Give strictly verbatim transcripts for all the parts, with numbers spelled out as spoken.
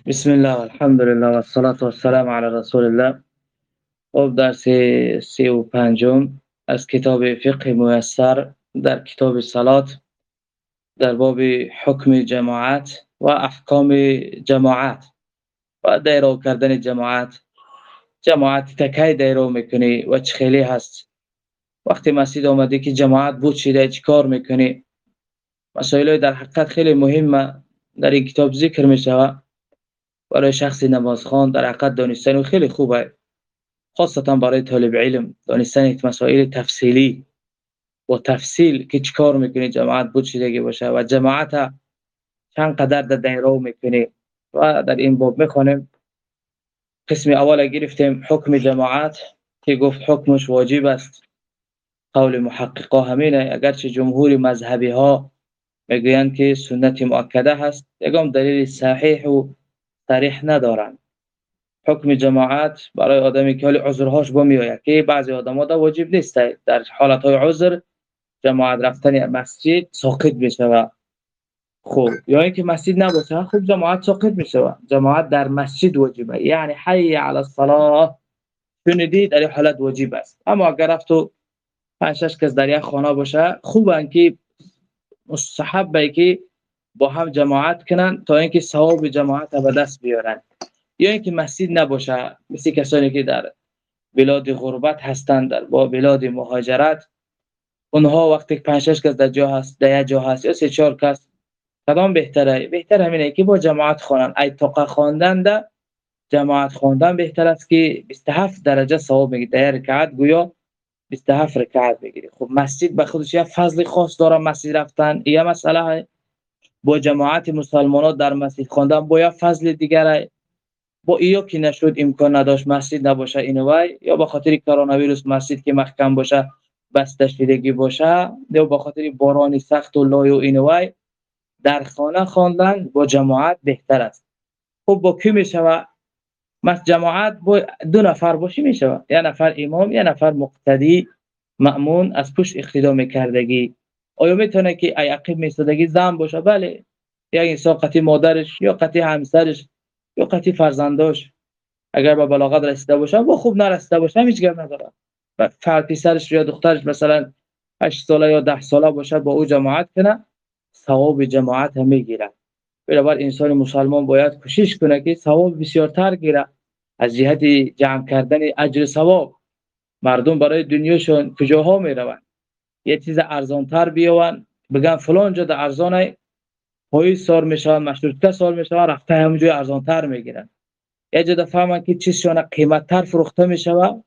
بسم الله والحمد لله والصلاة والسلام على رسول الله. خب درس سی و پنجم از کتاب فقه میسر در کتاب صلات در باب حکم جماعت و احکام جماعت و دیرو کردن جماعت. جماعت تکی دیرو میکنی و چه خیلی هست؟ وقتی مسجد آمدی که جماعت بود شده چی کار میکنی؟ مسائل در حقیقت خیلی مهمه در این کتاب ذکر میشود. برای شخص نمازخوان در حقیقت دانستن خیلی خوبه، خاصتا برای طالب علم دانستن مسائل تفصیلی و تفصیل که چیکار میکنی جماعت بود چیدگی باشه و جماعت چند قدر در دیرو میکنی. و در این باب میخونیم قسم اول گرفتیم حکم جماعت که گفت حکمش واجب است. قول محققا همینه، اگرچه جمهور مذهبی ها میگویند که سنت مؤکده هست، یگام دلیل صحیح و صریح ندارند. حکم جماعت برای آدمی که حال عذرهاش بمیاید که بعضی آدم‌ها دا واجب نیست، در حالت‌های عذر جماعت رفتن مسجد ساقط میشود. خب یا اینکه مسجد نباشه خب جماعت ساقط میشود. جماعت در مسجد واجبه، یعنی حی علی الصلاه شنیدی در این حالت واجب است. اما اگر رفت تو پنج شش کس در یک خانه باشه خوبه که مستحبه که با هم جماعت کنن تا اینکه ثواب جماعت به دست بیارن. یا اینکه مسجد نباشه، مثل کسانی که در بلاد غربت هستند، در با بلاد مهاجرت، اونها وقتی پنج شش کس در جا هست در جا هست یا سه چهار کس، کدام بهتره؟ بهتر همینه که با جماعت خوانن. ایتاقه خواندن ده جماعت خواندن بهتر است که بیست و هفت درجه ثواب میگیری. در رکعت گویا بیست و هفت رکعت میگیری. خب مسجد به خودش یه فضل خاص داره. مسجد رفتن یه مسئله، با جماعت مسلمان‌ها در مسجد خواندن با یه فضل دیگره. با ایو که نشد امکان نداشت مسجد نباشه اینوای، یا به خاطر کرونا ویروس مسجد که محکم باشه بسته شدگی باشه، یا به خاطر باران سخت و لای و اینوای، در خانه خواندن با جماعت بهتر است. خب با کی میشوه؟ مس جماعت با دو نفر باشه میشوه، یه نفر امام یه نفر مقتدی مأمون از پشت اقتدا میکردگی. آیا میتونه که ای عقب میستادگی زن باشه؟ بله، یا انسان قطعی مادرش یا قطعی همسرش یا قطعی فرزنداش اگر به بلاغت رسیده باشه و خوب نرسیده باشه هیچ گپ نداره. فرد پسرش یا دخترش مثلا هشت ساله یا ده ساله باشه با او جماعت کنه ثواب جماعت هم میگیره. بنابر انسان مسلمان باید کوشش کنه که ثواب بسیارتر گیره از جهت جمع کردن اجر ثواب. مردم برای دنیاشون کجاها میروند؟ یه چیز ارزان تر بیاون بگن فلان جا در ارزانه پای سار میشن، مشروطه سال میشن، رفته همونجای ارزان تر میگیرن. یه جا دفهمن که چیزشون قیمت تر فروخته میشوه،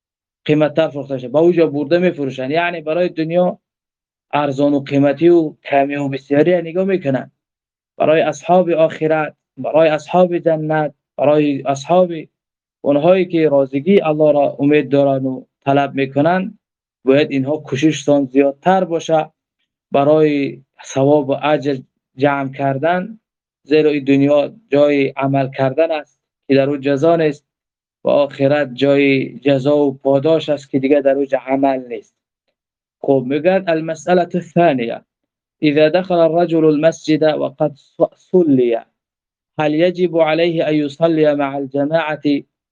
قیمت تر فروخته میشه با اونجا برده میفروشن. یعنی برای دنیا ارزان و قیمتی و کمی و بسیاری نگاه میکنن. برای اصحاب آخرت، برای اصحاب جنت، برای اصحاب اونهایی که رازگی الله را امید دارن و طلب میکنن، باید اینها کوشششون زیادتر باشه برای ثواب و اجر جمع کردن. زیرا این دنیا جای عمل کردن است که در او جزا نیست و آخرت جای جزا و پاداش است که دیگه در او عمل نیست. خب میگن المسألة الثانية اذا دخل الرجل المسجد وقد صلي هل يجب عليه ان يصلي مع الجماعة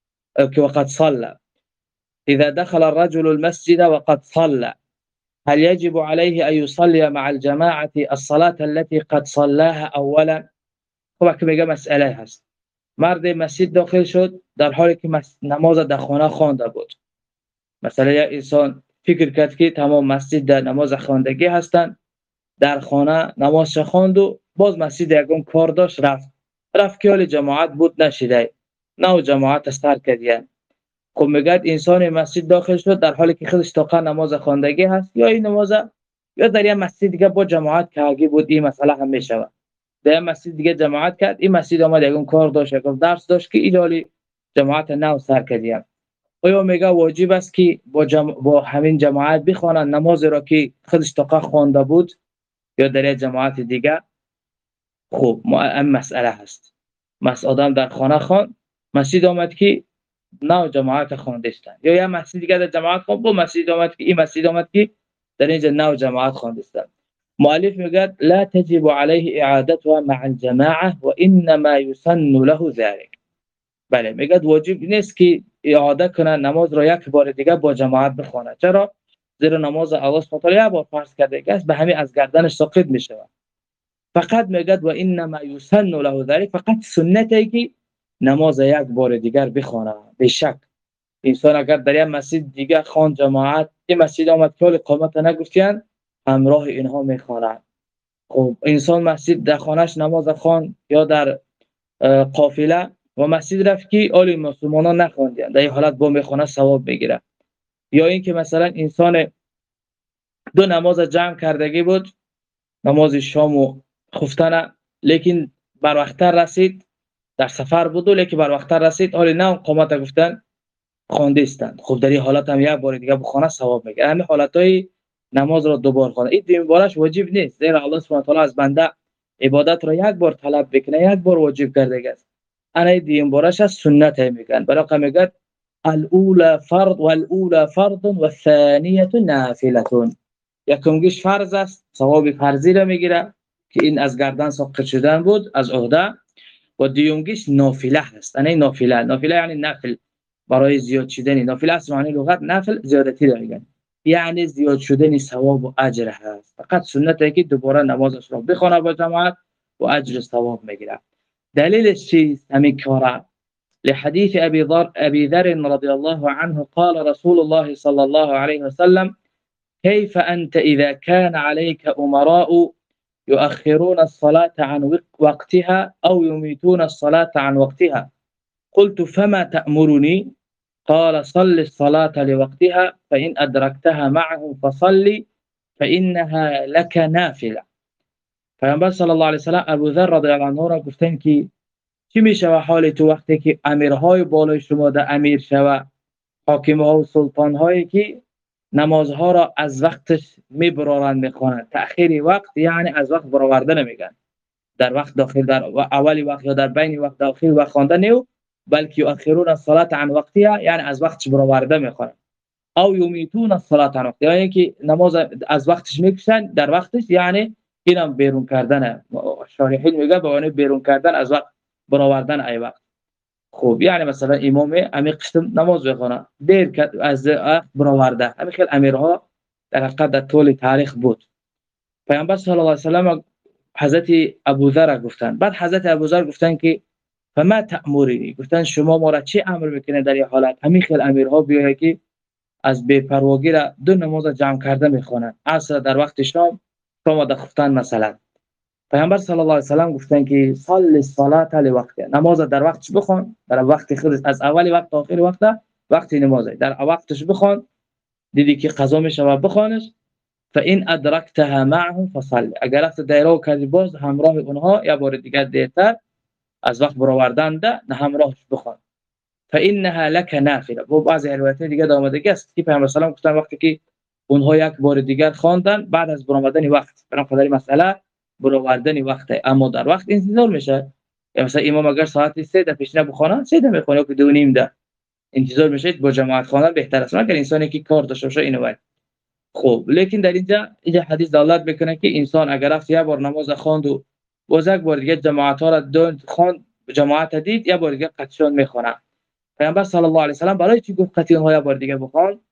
وقد صلى اذا دخل الرجل المسجد وقد صلى هل يجب عليه ان يصلي مع الجماعة الصلاة التي قد صلاها اولا؟ خب که میگه مسئله هست. مرد مسجد داخل شد در حالی که نماز در خانه خوانده بود. مثلا یک انسان فکر کرد که تمام مسجد در نماز خواندگی هستند، در خانه نماز خواند و باز مسجد یگان کار داشت رفت رفت که حال جماعت بود نشده، نه جماعت سر کردیه. خب میگه انسان مسجد داخل شد در حالی که خودش طاقت نماز خواندگی هست، یا این نماز یا در یک مسجد دیگه با جماعت که اگه بود این مسئله هم میشوه. در مسجد دیگه جماعت کرد، این مسجد آمد یگان کار داشت یگان درس داشت که ایدالی جماعت نو سر کردیه. آیا میگه واجب است که با, جم... با همین جماعت بخوانند نماز را که خودش طاقت خوانده بود یا در جماعت دیگه؟ خب این مسئله هست. مس آدم در خانه خوان، مسجد آمد که نو جماعت خواندستند، یا یا مسجد دیگه در جماعت خوان با مسجد آمد که این مسجد آمد که در اینجا نو جماعت خواندستند. مؤلف میگه لا تجب عليه اعادتها مع الجماعه و انما يسن له ذلك. بله میگه واجب نیست که اعاده کنه نماز را یک بار دیگه با جماعت بخونه. چرا؟ زیرا نماز الله سبحانه و تعالی یک بار فرض کرده است، به همین از گردنش ساقط میشه. فقط میگه و انما يسن له ذلك، فقط سنته که نماز یک بار دیگر بخونه. به شک انسان اگر در یک مسجد دیگه خوان جماعت، این مسجد آمد که اقامت نگفتن، همراه اینها میخواند. خب انسان مسجد در خانهش نماز خوان یا در قافله و مسجد رفت که اول مسلمانان نخواندن، در این حالت با میخونه ثواب بگیره. یا اینکه مثلا انسان دو نماز جمع کردگی بود، نماز شام و خفتن، لیکن بر وقت‌تر رسید، در سفر بود لیکن بر وقت‌تر رسید، اول نه اقامت گفتن خوانده استند. خب در این حالت هم یک بار دیگه بخونه ثواب میگیره. همین حالتای نماز را دوبار خوانه، این دوم بارش واجب نیست، زیرا الله سبحانه و تعالی از بنده عبادت را یک بار طلب بکنه یک بار واجب کرده است. انا دوم بارش از سنت میگن، برای میگن الاولى فرض والاولى فرض والثانيه نافله. یکمگیش فرض است، ثواب فرضی را میگیره که این از گردن ساقط شدن بود از عهده، و دومگیش نافله است. انا نافله، نافله یعنی نفل، برای زیاد شدن. نافله است معنی لغت نفل زیادتی را میگن، یعنی زیاد شدن ثواب و اجر هست. فقط سنته که دوباره نمازش را بخونه با جماعت و اجر و ثواب میگیره. دلیلش چیست همین کاره؟ لحديث ابي ذر ابي ذر رضي الله عنه قال رسول الله صلى الله عليه وسلم كيف انت اذا كان عليك امراء يؤخرون الصلاه عن وقتها او يميتون الصلاه عن وقتها قلت فما تأمرني؟ قال صل الصلاة لوقتها فإن أدركتها معهم فصل فإنها لك نافلة. پیامبر صلی الله علیه و سلم ابو ذر رضی الله عنه را گفتن که چی میشه حال تو وقتی که امیرهای بالای شما ده امیر شوه، حاکمها و سلطانهایی که نمازها را از وقتش میبرارند میخوانند. تأخیر وقت یعنی از وقت برآورده نمیگن، در وقت داخل در اولی وقت یا در بین وقت داخل وقت خواندن نیو، بلکه یؤخرون الصلاه عن وقتها یعنی از وقتش برآورده میخوانند. او یمیتون الصلاه عن وقتها یعنی که نماز از وقتش میکشن در وقتش، یعنی اینم بیرون کردن. شارحین میگه به معنی بیرون کردن از وقت برآوردن ای وقت. خوب یعنی مثلا امام امی قسم نماز بخونه دیر از وقت برآورده. همین خیلی امیرها در حقیقت در طول تاریخ بود. پیامبر صلی الله علیه و سلم حضرت ابوذر گفتن، بعد حضرت ابوذر گفتن که فما تأمرنی، گفتن شما ما را چی امر میکنه در این حالت؟ همین خیلی امیرها بیایه که از بے پرواگی را دو نماز جمع کرده میخوانند، عصر در وقت شام، شام در خفتن مثلا. پیامبر صلی الله علیه و سلم گفتن که صل الصلاه لوقتها، نماز در وقتش بخوان، در وقت خودش از اولی وقت تا آخری وقت وقت نماز در وقتش بخوان، دیدی که قضا میشه بخوانش. فإن أدركتها معهم فصل، اگر رفت دیرو کردی باز همراه اونها یا بار دیگر دیرتر از وقت برآوردن ده نه همراهش بخوان. فإنها لك نافله. و بعضی روایت دیگه آمده است که پیامبر صلی الله علیه و گفتن وقتی که اونها یک بار دیگر خواندن بعد از برآوردن وقت، برای خاطر مسئله برآوردن وقت، اما در وقت انتظار میشه. مثلا امام اگر ساعت سه ده پیش نبخونه سه ده میخونه که دو نیم ده انتظار میشه با جماعت خواندن بهتر است، اگر انسانی که کار داشته باشه اینو باید. خب لیکن در اینجا اینجا حدیث دلالت میکنه که انسان اگر رفت یک بار نماز خواند و باز یک بار دیگه جماعت ها را دو خواند، جماعت دید یک بار دیگه قطعشون میخونه. پیامبر صلی الله علیه و سلم برای چی گفت قطعی اونها یک بار دیگه بخوان؟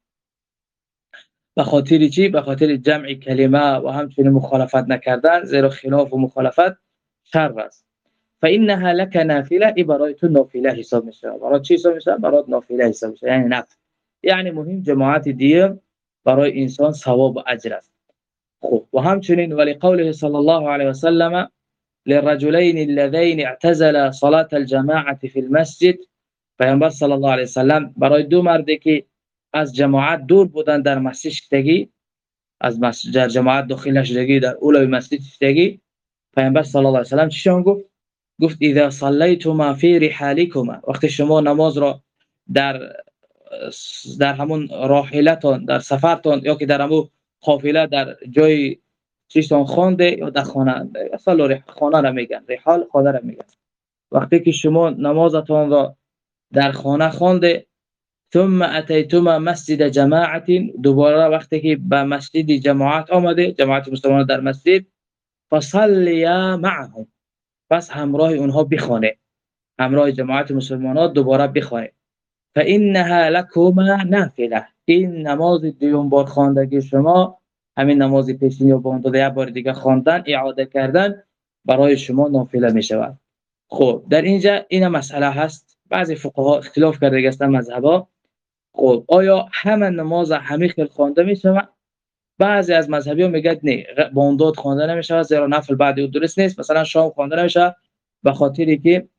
به خاطر چی؟ به خاطر جمع کلمه و همچنین مخالفت نکردن، زیرا خلاف و مخالفت شر است. فانها لك نافله، ای برای تو نافله حساب میشه. برای چی حساب میشه؟ برای نافله حساب میشه، یعنی نفل. یعنی مهم جماعت دیگه برای انسان ثواب و اجر است. خب و همچنین ولی قوله صلی الله علیه و سلم للرجلين اللذين اعتزلا صلاة الجماعة في المسجد، پیامبر صلی الله علیه و سلم برای دو مردی که از جماعت دور بودن در مسجد شدگی، از مسجد جماعت داخل نشدگی، در اولای مسجد شدگی، پیامبر صلی الله علیه و سلم چیشون گفت؟ گفت اذا صلیتما فی رحالکما، وقتی شما نماز را در در همون راحلتون در سفرتون یا که در همون قافله در جای چیشون خوانده یا در خانه، اصلا خانه را میگن، رحال خانه را میگن. وقتی که شما نمازتون را در خانه خوانده ثم اتیتما مسجد جماعت، دوباره وقتی که به مسجد جماعت آمده، جماعت مسلمانان در مسجد، فصلیا معهم، پس همراه اونها بخوانه، همراه جماعت مسلمانان دوباره بخوانه. فانها لكما نافله، این نماز دیوم بار خواندگی شما، همین نماز پیشین یا بامداد یک بار دیگه خواندن، اعاده کردن، برای شما نافله می شود. خب در اینجا این مسئله هست، بعضی فقها اختلاف کرده هستند مذهبا. خب آیا همه نماز همه خیل خوانده می شود؟ بعضی از مذهبی ها میگن نه، بامداد خوانده نمی شود، زیرا نفل بعد او درست نیست. مثلا شام خوانده نمی شود به خاطری که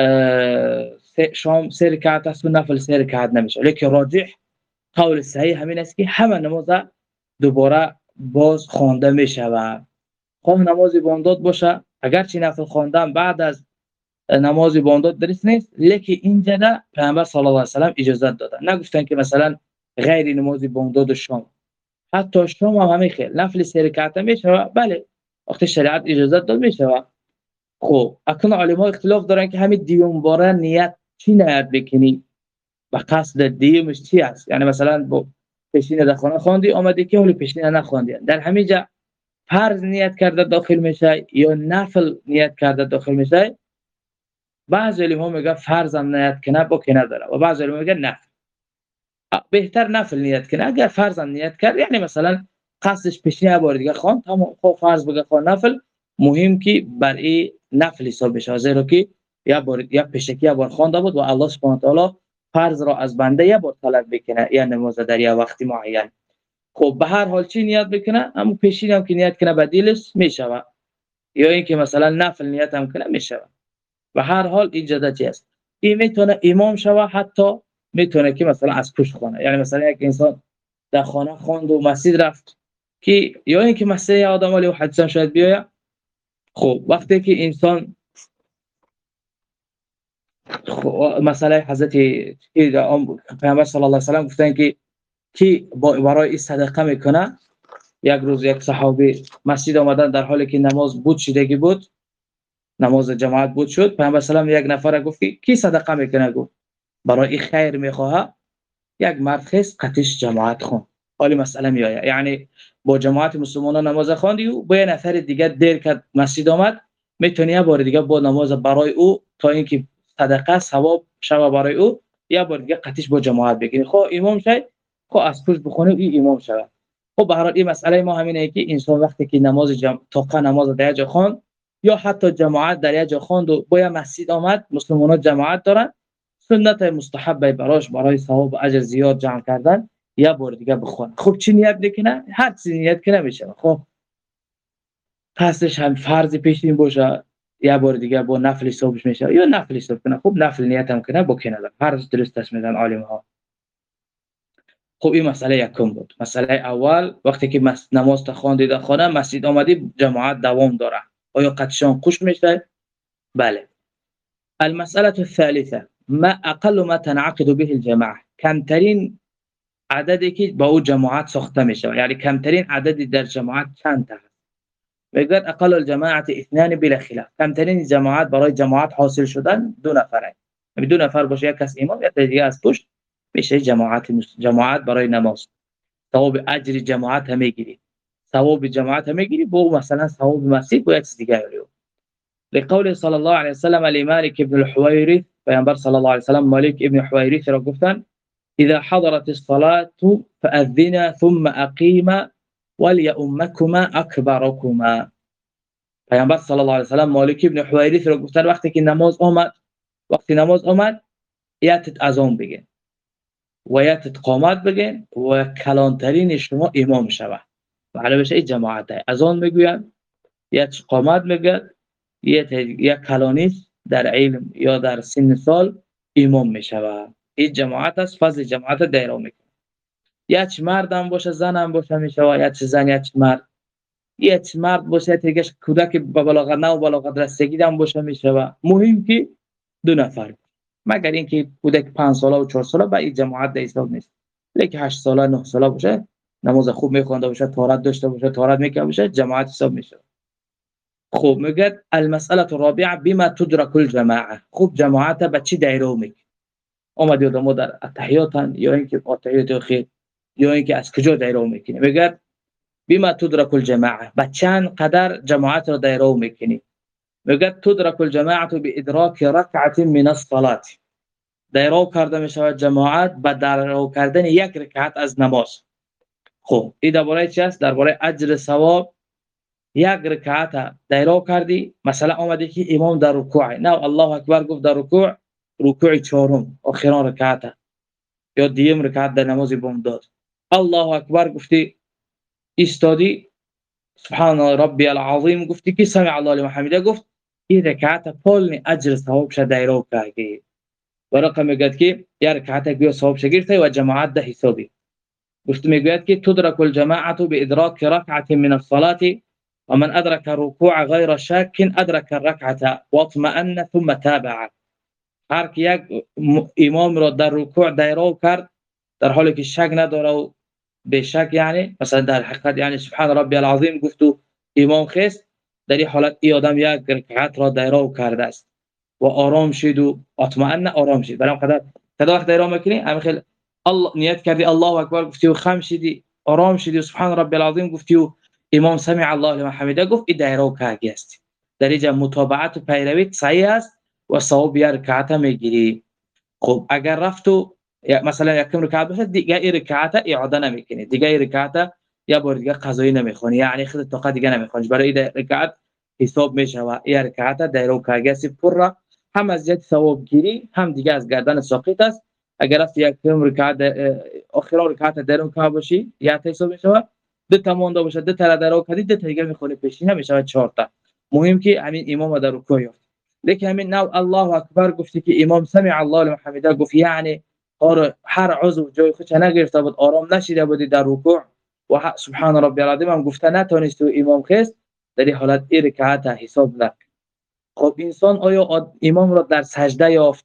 شام سه رکعت است و نفل سه رکعت نمیشه. لیکن راجح قول صحیح همین است که همه نماز دوباره باز خوانده می شود. خواه نماز بامداد باشه، اگرچه نفل خواندن بعد از نماز بامداد درست نیست، لیکن اینجا نه، پیامبر صلی الله علیه و سلم اجازت دادن، نگفتن که مثلا غیر نماز بامداد و شام، حتی شام هم همین خیل نفل سه رکعت میشه. بله وقتی شریعت اجازت داد میشه. خب اکنون علما اختلاف دارن که همین دیوم باره نیت چی نیت بکنی، به قصد دیومش چی است. یعنی مثلا با پیشین در خانه خواندی آمدی که ولی پیشین نخواندی، در همینجا فرض نیت کرده داخل میشه یا نفل نیت کرده داخل میشه؟ بعضی علما میگن فرض هم نیت کنه با که نداره، و بعضی علما میگن نفل. بهتر نفل نیت کنه. اگر فرض هم نیت کرد، یعنی مثلا قصدش پیشین یه بار دیگه خواند، تمام. خب فرض بگه خواند نفل، مهم که برای نفل حساب بشه، زیرا که یا بار یا پیشکی یه بار خوانده بود و الله سبحانه و تعالی فرض را از بنده یه بار طلب بکنه، یا نماز در یه وقت معین. خب به هر حال چی نیت بکنه، اما پیشین هم که نیت کنه بدیلش میشوه، یا اینکه مثلا نفل نیت هم کنه میشوه. به هر حال این جدتی است. این میتونه امام شوه، حتی میتونه که مثلا از پشت خونه، یعنی مثلا یک انسان در خانه خواند و مسجد رفت که، یا اینکه مسجد آدم علی و حدیث شاید بیاید. خب وقتی که انسان مثلا حضرت پیامبر صلی الله علیه و سلم گفتن که کی برای این صدقه میکنه، یک روز یک صحابی مسجد آمدن در حالی که نماز بود شدگی بود، نماز جماعت بود شد. پیامبر صلی الله علیه و یک نفر گفت کی صدقه میکنه، گفت برای این خیر میخواه یک مرد خیس قطش جماعت خون. حالی مسئله میآید، یعنی با جماعت مسلمانان نماز خواندی و با یه نفر دیگه دیر که مسجد آمد، میتونی یه بار دیگه با نماز برای او تا اینکه صدقه ثواب شوه برای او، یه بار دیگه قطش با جماعت بگیری. خب امام شای، خب از پشت بخونه این امام شوه. خب به هر حال این مسئله ما همینه که انسان وقتی که نماز جمع توقع نماز در جا خواند، یا حتی جماعت در جا خواند و با مسجد آمد، مسلمانان جماعت دارن، سنت مستحب براش برای ثواب و اجر زیاد جمع کردن، یا بار دیگه بخونه. خب چی نیت بکنه؟ هر چیزی نیت کنه میشه. خب پسش هم فرض پیشین باشه، یا بار دیگه با نفل حسابش میشه، یا نفل حساب کنه. خب نفل نیت هم کنه با کنه، هر درست است میدن عالم ها. خب این مسئله یکم بود. مسئله اول وقتی که نماز تخواندی در خانه، مسجد آمدی، جماعت دوام داره، آیا قطشان خوش میشه؟ بله. المسألة الثالثة ما اقل ما تنعقد به الجماعه، کمترین عددی که با او جماعت ساخته میشه، یعنی کمترین عددی در جماعت چند تا هست. میگن اقل الجماعه اثنان بلا خلاف، کمترین جماعت برای جماعت حاصل شدن دو نفره، یعنی دو نفر باشه، یک کس امام یا دیگه از پشت، میشه جماعت. جماعت برای نماز ثواب اجر جماعت هم میگیری، ثواب جماعت هم میگیری، با مثلا ثواب مسجد و یک چیز دیگه. لقول صلی الله علیه و سلم لمالک ابن الحویرث، پیامبر صلی الله علیه و سلم مالک ابن الحویرث را گفتن اذا حضرت الصلاه فاذنا ثم اقيما وليؤمكما اكبركما. پیامبر صلی الله علیه و سلم مالک ابن الحویرث را گفتن وقتی که نماز آمد، وقتی نماز آمد یاتت اذان بگین و یاتت قامت بگین و کلانترین شما امام شوه. معلومه این جماعت اذان میگوین، یا قامت میگن، یا کلانیست در علم یا در سن سال امام میشوه. این جماعت است، فضل جماعت دایره میکنه. یک مرد هم باشه، زن هم باشه میشوه، یک زن یک مرد، یک مرد باشه دیگه کودک به بلاغت نه و بلاغت رسیدگی هم باشه میشوه. مهم که دو نفر، مگر اینکه کودک پنج ساله و چهار ساله به این جماعت در اسلام نیست، لیکن هشت ساله نه ساله باشه، نماز خوب میخونده باشه، طهارت داشته باشه، طهارت میکنه باشه، جماعت حساب میشه. خوب میگه المساله الرابعه بما تدرك الجماعه، خوب جماعت به چی دایره میگه؟ اومدی آدم‌ها در اتحیاتن یا اینکه اتحیات اخیر یا اینکه از کجا دایره میکنی؟ میگه بما تدرك الجماعه، با چند قدر جماعت را دایره میکنی؟ میگه تدرك الجماعه بادراك ركعه من الصلاه، دایره کرده میشود جماعت با دایره کردن یک رکعت از نماز. خب این درباره چی است؟ درباره اجر ثواب. یک رکعت دایره کردی، مثلا اومدی که امام در رکوع، نه الله اکبر گفت در رکوع، رکوع چهارم آخرین رکعت یا دیم رکعت در نماز بامداد، الله اکبر گفتی، استادی سبحان ربی العظیم گفتی که سمع الله لمن حمیده، گفت این رکعت پول اجر ثواب شد دایره کردی. و رقم میگه که یک رکعت بیا ثواب شگرفته و جماعت ده حسابی. گفت میگه که تدرك الجماعه بادراك ركعه من الصلاه ومن ادرك الركوع غير شاك ادرك الركعه واطمأن ثم تابع. هر کی یک امام را در رکوع دایره کرد در حالی که شک نداره و به شک، یعنی مثلا در حقیقت یعنی سبحان ربی العظیم گفت و امام خست، در این حالت این آدم یک رکعت را دایره کرده است و آرام شد و اطمئن آرام شد. برام قدر کدا وقت دایره میکنی همین خیلی الله نیت کردی الله اکبر گفتی و خم شدی آرام شدی سبحان ربی العظیم گفتی و امام سمع الله لمن حمیده گفت این دایره کردی است. در اینجا متابعت و پیروی صحیح است و ثواب یک رکعت میگیری. خب اگر رفتو مثلا یکم رکعت بشه دیگه این رکعت اعاده نمیکنی، دیگه این رکعت یا بار دیگه قضایی نمیخونی، یعنی خود طاقت دیگه نمیخونی، برای این رکعت حساب میشه و این رکعت دایره کردی است. پر هم از جهت ثواب گیری هم دیگه از گردن ساقط است. اگر است یکم رکعت آخر رکعت دایره کرد باشی یا حساب میشه، دو تا مونده باشه دو تا دایره کردی دو تا دیگه میخونی پیشینه میشه چهار تا. مهم که همین امام در رکوع یافت. لیکن همین نو الله اکبر گفتی که امام سمع الله لمن حمیده گفت، یعنی هر عضو جای خودش نگرفته بود، آرام نشیده بودی در رکوع و سبحان ربی العظیم هم گفته نتونست و امام خست، در این حالت این رکعت حساب نکن. خب انسان آیا امام را در سجده یافت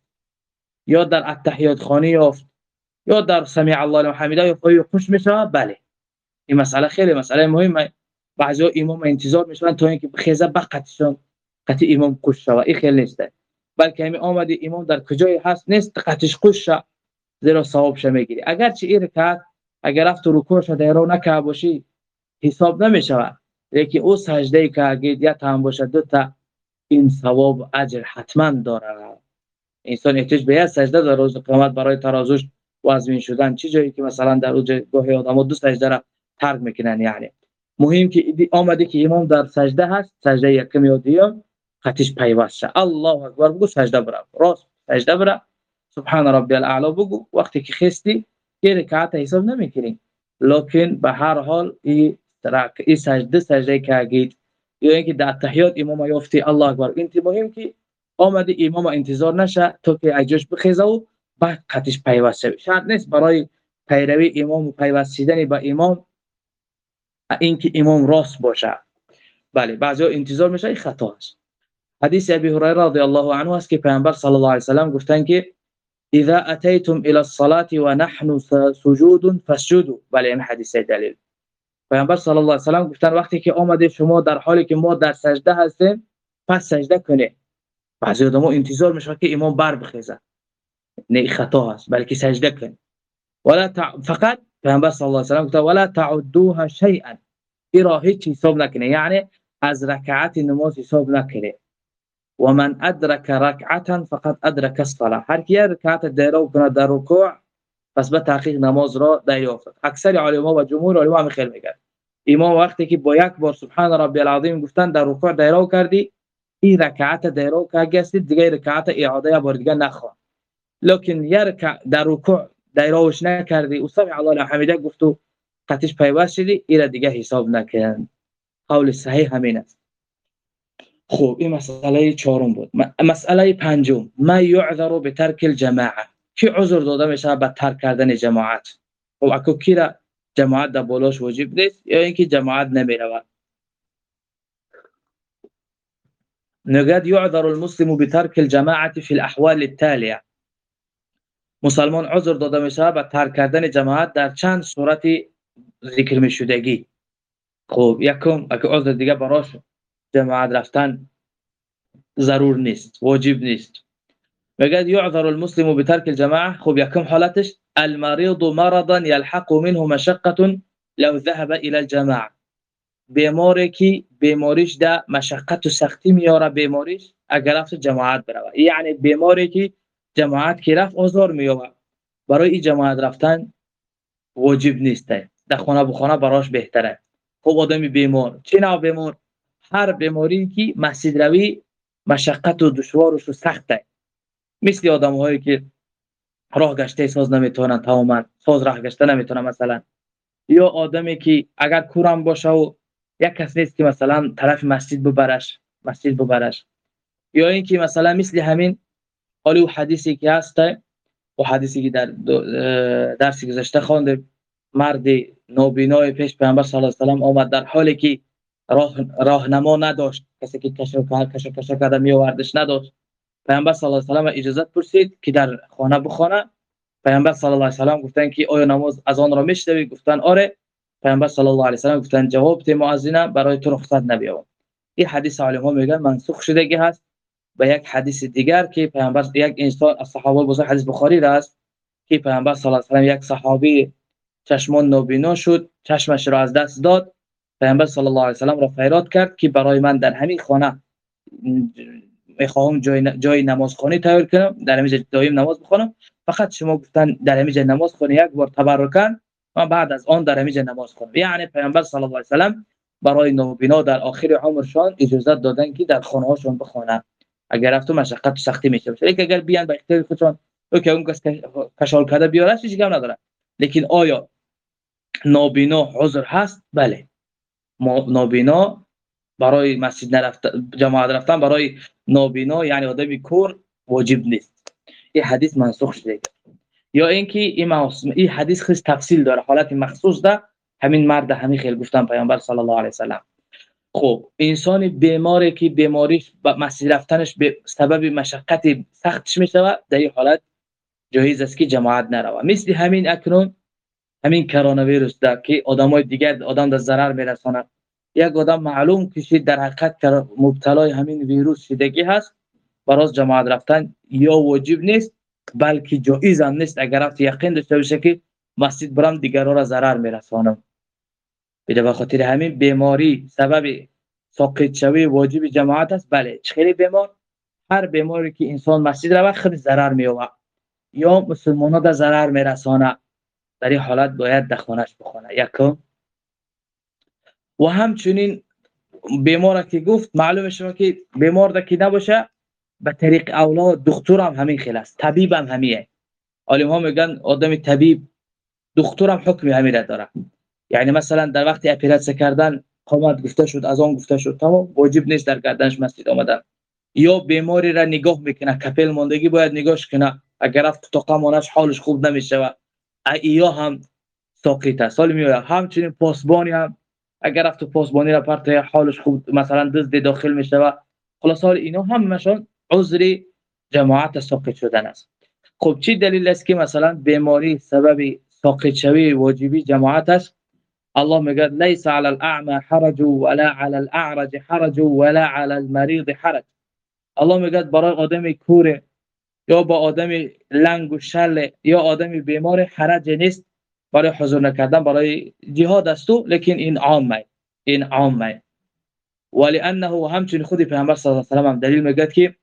یا در التحیات خانی یافت یا در سمع الله لمن حمیده یافت، آیا خوش میشه؟ بله، این مسئله خیلی مسئله مهمه. بعضی امام انتظار میشن تا اینکه بخیزه بقتشون قطعی امام خوش شود، این خیلی نیست، بلکه همین آمده امام در کجای هست نیست قطعش خوش شد زیرا ثوابش میگیری. اگر چه این رکعت اگر رفت رکوعش دایره نکرده باشی حساب نمیشه، لیکن او سجده که اگه یا تام باشه دو تا این ثواب اجر حتما داره. انسان احتیاج به یک سجده در روز قیامت برای ترازوش وزن شدن، چه جایی که مثلا در روز گاهی آدم‌ها دو سجده را ترک میکنن. یعنی مهم که آمده که امام در سجده هست، سجده یکم یا دوم قطعش پیوست شه، الله اکبر بگو سجده بره، راست سجده بره، سبحان ربی الاعلی بگو. وقتی که خستی این رکعت حساب نمیکنی، لکن به هر حال این این سجده سجده که اگید یا اینکه در تحیات امام یافتی الله اکبر، این مهم که آمده امام انتظار نشه تا که اجاش بخیزه و بعد قطعش پیوست شه. شرط نیست برای پیروی امام و پیوستیدن به امام اینکه امام راست باشه، بله بعضیا انتظار میشه، این خطا است. حدیث ابی هریره رضی الله عنه است که پیامبر صلی الله علیه و سلم گفتند که اذا اتیتم الى الصلاه ونحن سجود فاسجدوا، بله این حدیث دلیل. پیامبر صلی الله علیه و سلم گفتند وقتی که آمده شما در حالی که ما در سجده هستیم پس سجده کنید. بعضی آدم‌ها انتظار میشه که امام بر بخیزه، نه خطا است، بلکه سجده کنید. ولا تع... فقط پیامبر صلی الله علیه و سلم گفت ولا تعدوها شیئا، ایرا هیچ حساب نکنه، یعنی از رکعت نماز حساب نکنه. و من ادرک رکعتا فقط ادرک الصلاه، هر کی رکعت دایره کنه در رکوع پس به تحقیق نماز را دریافت. اکثر علما و جمهور علما هم خیلی میگن امام وقتی که با یک بار سبحان ربی العظیم گفتن در رکوع دایره کردی، این رکعت دایره که گستی دیگه رکعت اعاده یا بار دیگه نخوان. لکن یک رکعت در رکوع دایرهش نکردی و سمع الله لمن حمیده گفتو قطعش پیوست شدی، این دیگه حساب نکن. قول صحیح همین است. خب این مسئله چهارم بود. مسئله پنجم، ما یعذر بترک الجماعه، کی عذر داده میشه به ترک کردن جماعت؟ خب اكو کی را جماعت در بالاش واجب نیست یا اینکه جماعت نمیرود؟ نگاد یعذر المسلم بترک الجماعه فی الاحوال التاليه، مسلمان عذر داده میشه به ترک کردن جماعت در چند صورتی ذکر میشدگی. خب یکم اگه عذر دیگه براش جماعت رفتن ضرور نیست، واجب نیست، میگه یعذر المسلم بترک الجماعه. خب یکم حالتش المريض مرضا يلحق منه مشقه لو ذهب الى الجماعه. بیماری که بیماریش ده مشقت و سختی میاره بیماریش اگر رفت جماعت بره، یعنی بیماری که جماعت که رفت آزار میاره، برای این جماعت رفتن واجب نیسته، در خانه بخانه براش بهتره. خب آدمی بیمار، چه نوع بیمار؟ هر بیماری که مسجد روی مشقت و دشوارش و سخته، مثل آدم‌هایی که راه گشته ساز نمیتونن تماما، ساز راه گشته نمیتونن مثلا، یا آدمی که اگر کورم باشه و یک کس نیست که مثلا طرف مسجد ببرش مسجد ببرش، یا اینکه مثلا مثل همین حالی و حدیثی که هست و حدیثی که در درس گذشته خواندیم، مرد نابینای پیش پیامبر صلی الله علیه و آله آمد در حالی که راه راهنما نداشت، کسی که کشف کشف کشف کرده می آوردش نداشت. پیامبر صلی الله علیه و آله اجازه پرسید که در خانه بخونه. پیامبر صلی الله علیه و آله گفتن که آیا نماز از آن را میشنوی؟ گفتن آره. پیامبر صلی الله علیه و آله گفتن جواب ته مؤذن برای تو رخصت نبیاوم. این حدیث علما میگن منسوخ شدگی هست به یک حدیث دیگر که پیامبر یک انسان از صحابه بزرگ، حدیث بخاری را است که پیامبر صلی الله علیه و آله یک صحابی چشمان نابینا شد، چشمش را از دست داد. پیامبر صلی الله علیه و آله را خیرات کرد که برای من در همین خانه میخواهم جای جای نمازخوانی تیار کنم، در همین دایم نماز بخونم، فقط شما گفتن در همین نماز خونی یک بار تبرکن، من بعد از آن در همین نماز خونم. یعنی پیامبر صلی الله علیه و آله برای نابینا در آخر عمرشان اجازه دادن که در خانه هاشون بخونن، اگر رفت مشقت و سختی میشه باشه. لیکن اگر بیان به اختیار خودشون اوکی اون کس کشال کرده بیاره چیزی کم نداره. لیکن آیا نابینا عذر هست؟ بله، نابینا برای مسجد نرفتن، جماعت رفتن برای نابینا یعنی آدمی کور واجب نیست. این حدیث منسوخ شده. یا اینکه این این حدیث خیلی تفصیل داره، حالت مخصوص ده همین مرد همین خیلی گفتن پیامبر صلی الله علیه و سلم. خب انسان بیماری که بیماریش مسجد رفتنش به سبب مشقت سختش میشه، در این حالت جایز است که جماعت نروه. مثل همین اکنون همین کرونا ویروس ده که آدمای دیگر آدم در ضرر میرسونه، یک آدم معلوم که در حقیقت مبتلای همین ویروس شدگی هست، برای جماعت رفتن یا واجب نیست بلکه جایز هم نیست اگر رفت یقین داشته باشه که مسجد برام دیگران را ضرر میرسونم. به خاطر همین بیماری سبب ساقط شوی واجب جماعت است. بله، خیلی بیمار، هر بیماری که انسان مسجد را خیلی ضرر میوه یا مسلمان‌ها را ضرر میرسونه، در این حالت باید در خانه‌اش بخونه. یکم و همچنین بیمار که گفت معلومه شما که بیمار ده که نباشه به طریق اولا دکتر هم همین خیلی است، طبیب هم همیه. عالم ها میگن آدم طبیب دکتر هم حکم همین داره. یعنی مثلا در وقت اپراتسیون کردن قامت گفته شد، از آن گفته شد، تمام واجب نیست در گردنش مسجد آمدن. یا بیماری را نگاه میکنه، کپل ماندگی باید نگاهش کنه، اگر رفت تو قامونش حالش خوب نمیشه و ایا هم ساقط است. سال میاد همچنین پاسبانی هم اگر رفت پاسبانی را پرت حالش خوب مثلا دزد داخل میشه و خلاص حال اینا هم مشان عذر جماعت ساقط شدن است. خب چی دلیل است که مثلا بیماری سبب ساقط شوی واجبی جماعت است؟ الله میگه لیس علی الاعمى حرج ولا علی الاعرج حرج ولا علی المریض حرج. الله میگه برای آدمی کور یا با آدمی لنگ و شل یا آدمی بیمار حرج نیست برای حضور نکردن برای جهاد است، لیکن این عامه، این عامه. ولانه همچنین خود پیامبر صلی الله علیه و آله دلیل میگه که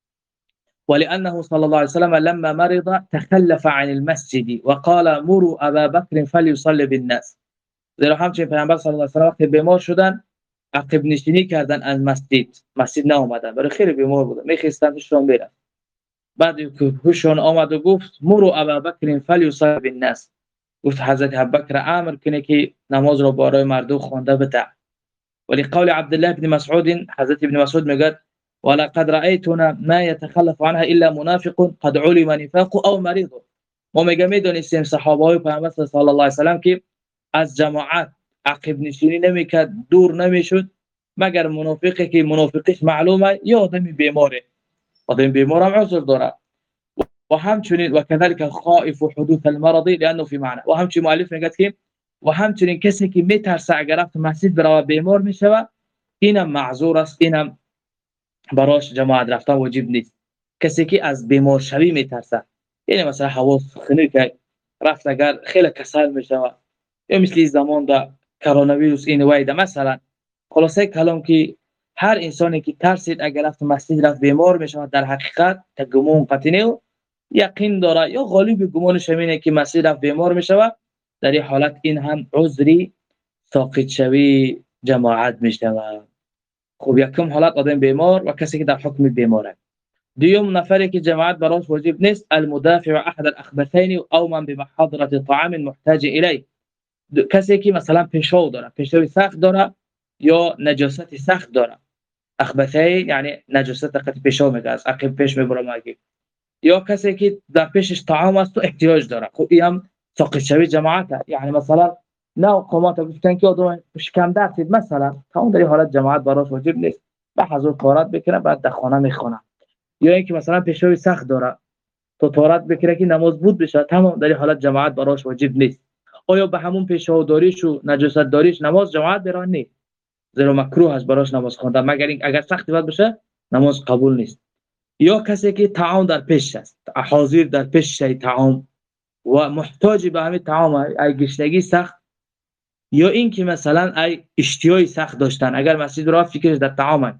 ولانه صلی الله علیه و سلم لما مرض تخلف عن المسجد وقال مروا ابا بکر فليصلي بالناس. زیرا همچنین پیامبر صلی الله علیه و سلم وقتی بیمار شدن عقب نشینی کردن از مسجد، مسجد نآمدن، برای خیلی بیمار بودن، میخواستن شون برن. بعد که هوشون آمد و گفت مروا ابا بکر فليصلي بالناس، گفت حضرت ابوبکر امر کنه که نماز را برای مردم خوانده بده. ولی قول عبدالله بن مسعود، حضرت ابن مسعود میگه ولقد رأيتنا ما يتخلف عنها الا منافق قد علم نفاق او مريض. ما میگه میدونستیم صحابه های پیامبر صلی الله علیه و سلم که از جماعت عقب نشینی نمیکرد، دور نمیشد مگر منافقی که منافقش معلومه یا آدمی بیماره. آدم بیمار هم عذر داره. و همچنین و كذلك خائف حدوث المرض لانه في معنى. و همچنین مؤلف میگه که و همچنین کسی که میترسه اگر رفت مسجد بره بیمار میشه، اینم معذور است، اینم براش جماعت رفتن واجب نیست. کسی که از بیمار شوی میترسه، یعنی مثلا هوا سخنی که رفت اگر خیلی کسل میشه، یا مثل زمان در کرونا ویروس این وایده مثلا. خلاصه کلام که هر انسانی که ترسید اگر رفت مسجد رفت بیمار میشه، در حقیقت تگمون قطینه و یقین داره یا غالب گمانش همینه که مسجد رفت بیمار میشه، در این حالت این هم عذری ساقط شوی جماعت میشه. خب یکم حالت آدم بیمار و کسی که در حکم بیماره. دوم نفری که جماعت براش واجب نیست، المدافع احد الاخبثین او من بمحاضره طعام محتاج الیه، کسی که مثلا پیشو داره، پیشوی سخت داره یا نجاست سخت داره. اخبثین یعنی نجاست قد پیشو میگه، از عقب پیش میبره ماگی. یا کسی که در پیشش طعام است و احتیاج داره، خب این هم ساقط شوی جماعت. یعنی مثلا نه قامت گفتن که آدم شکم درد مثلا، تا اون در این حالت جماعت براش واجب نیست، به حضور قرات بکنه بعد در خانه میخونه. یا اینکه مثلا پیشوی سخت داره تو طهارت بکنه که نماز بود بشه، تمام در این حالت جماعت براش واجب نیست. آیا به همون پیشو داریش و نجاست داریش نماز جماعت بران نیست، زیرا مکروه است براش نماز خواندن، مگر این اگر سخت بود بشه نماز قبول نیست. یا کسی که طعام در پیش است، حاضر در پیش شی طعام و محتاج به همین طعام، ای گشنگی سخت، یا اینکه مثلا ای اشتیای سخت داشتن، اگر مسجد را فکرش در طعام،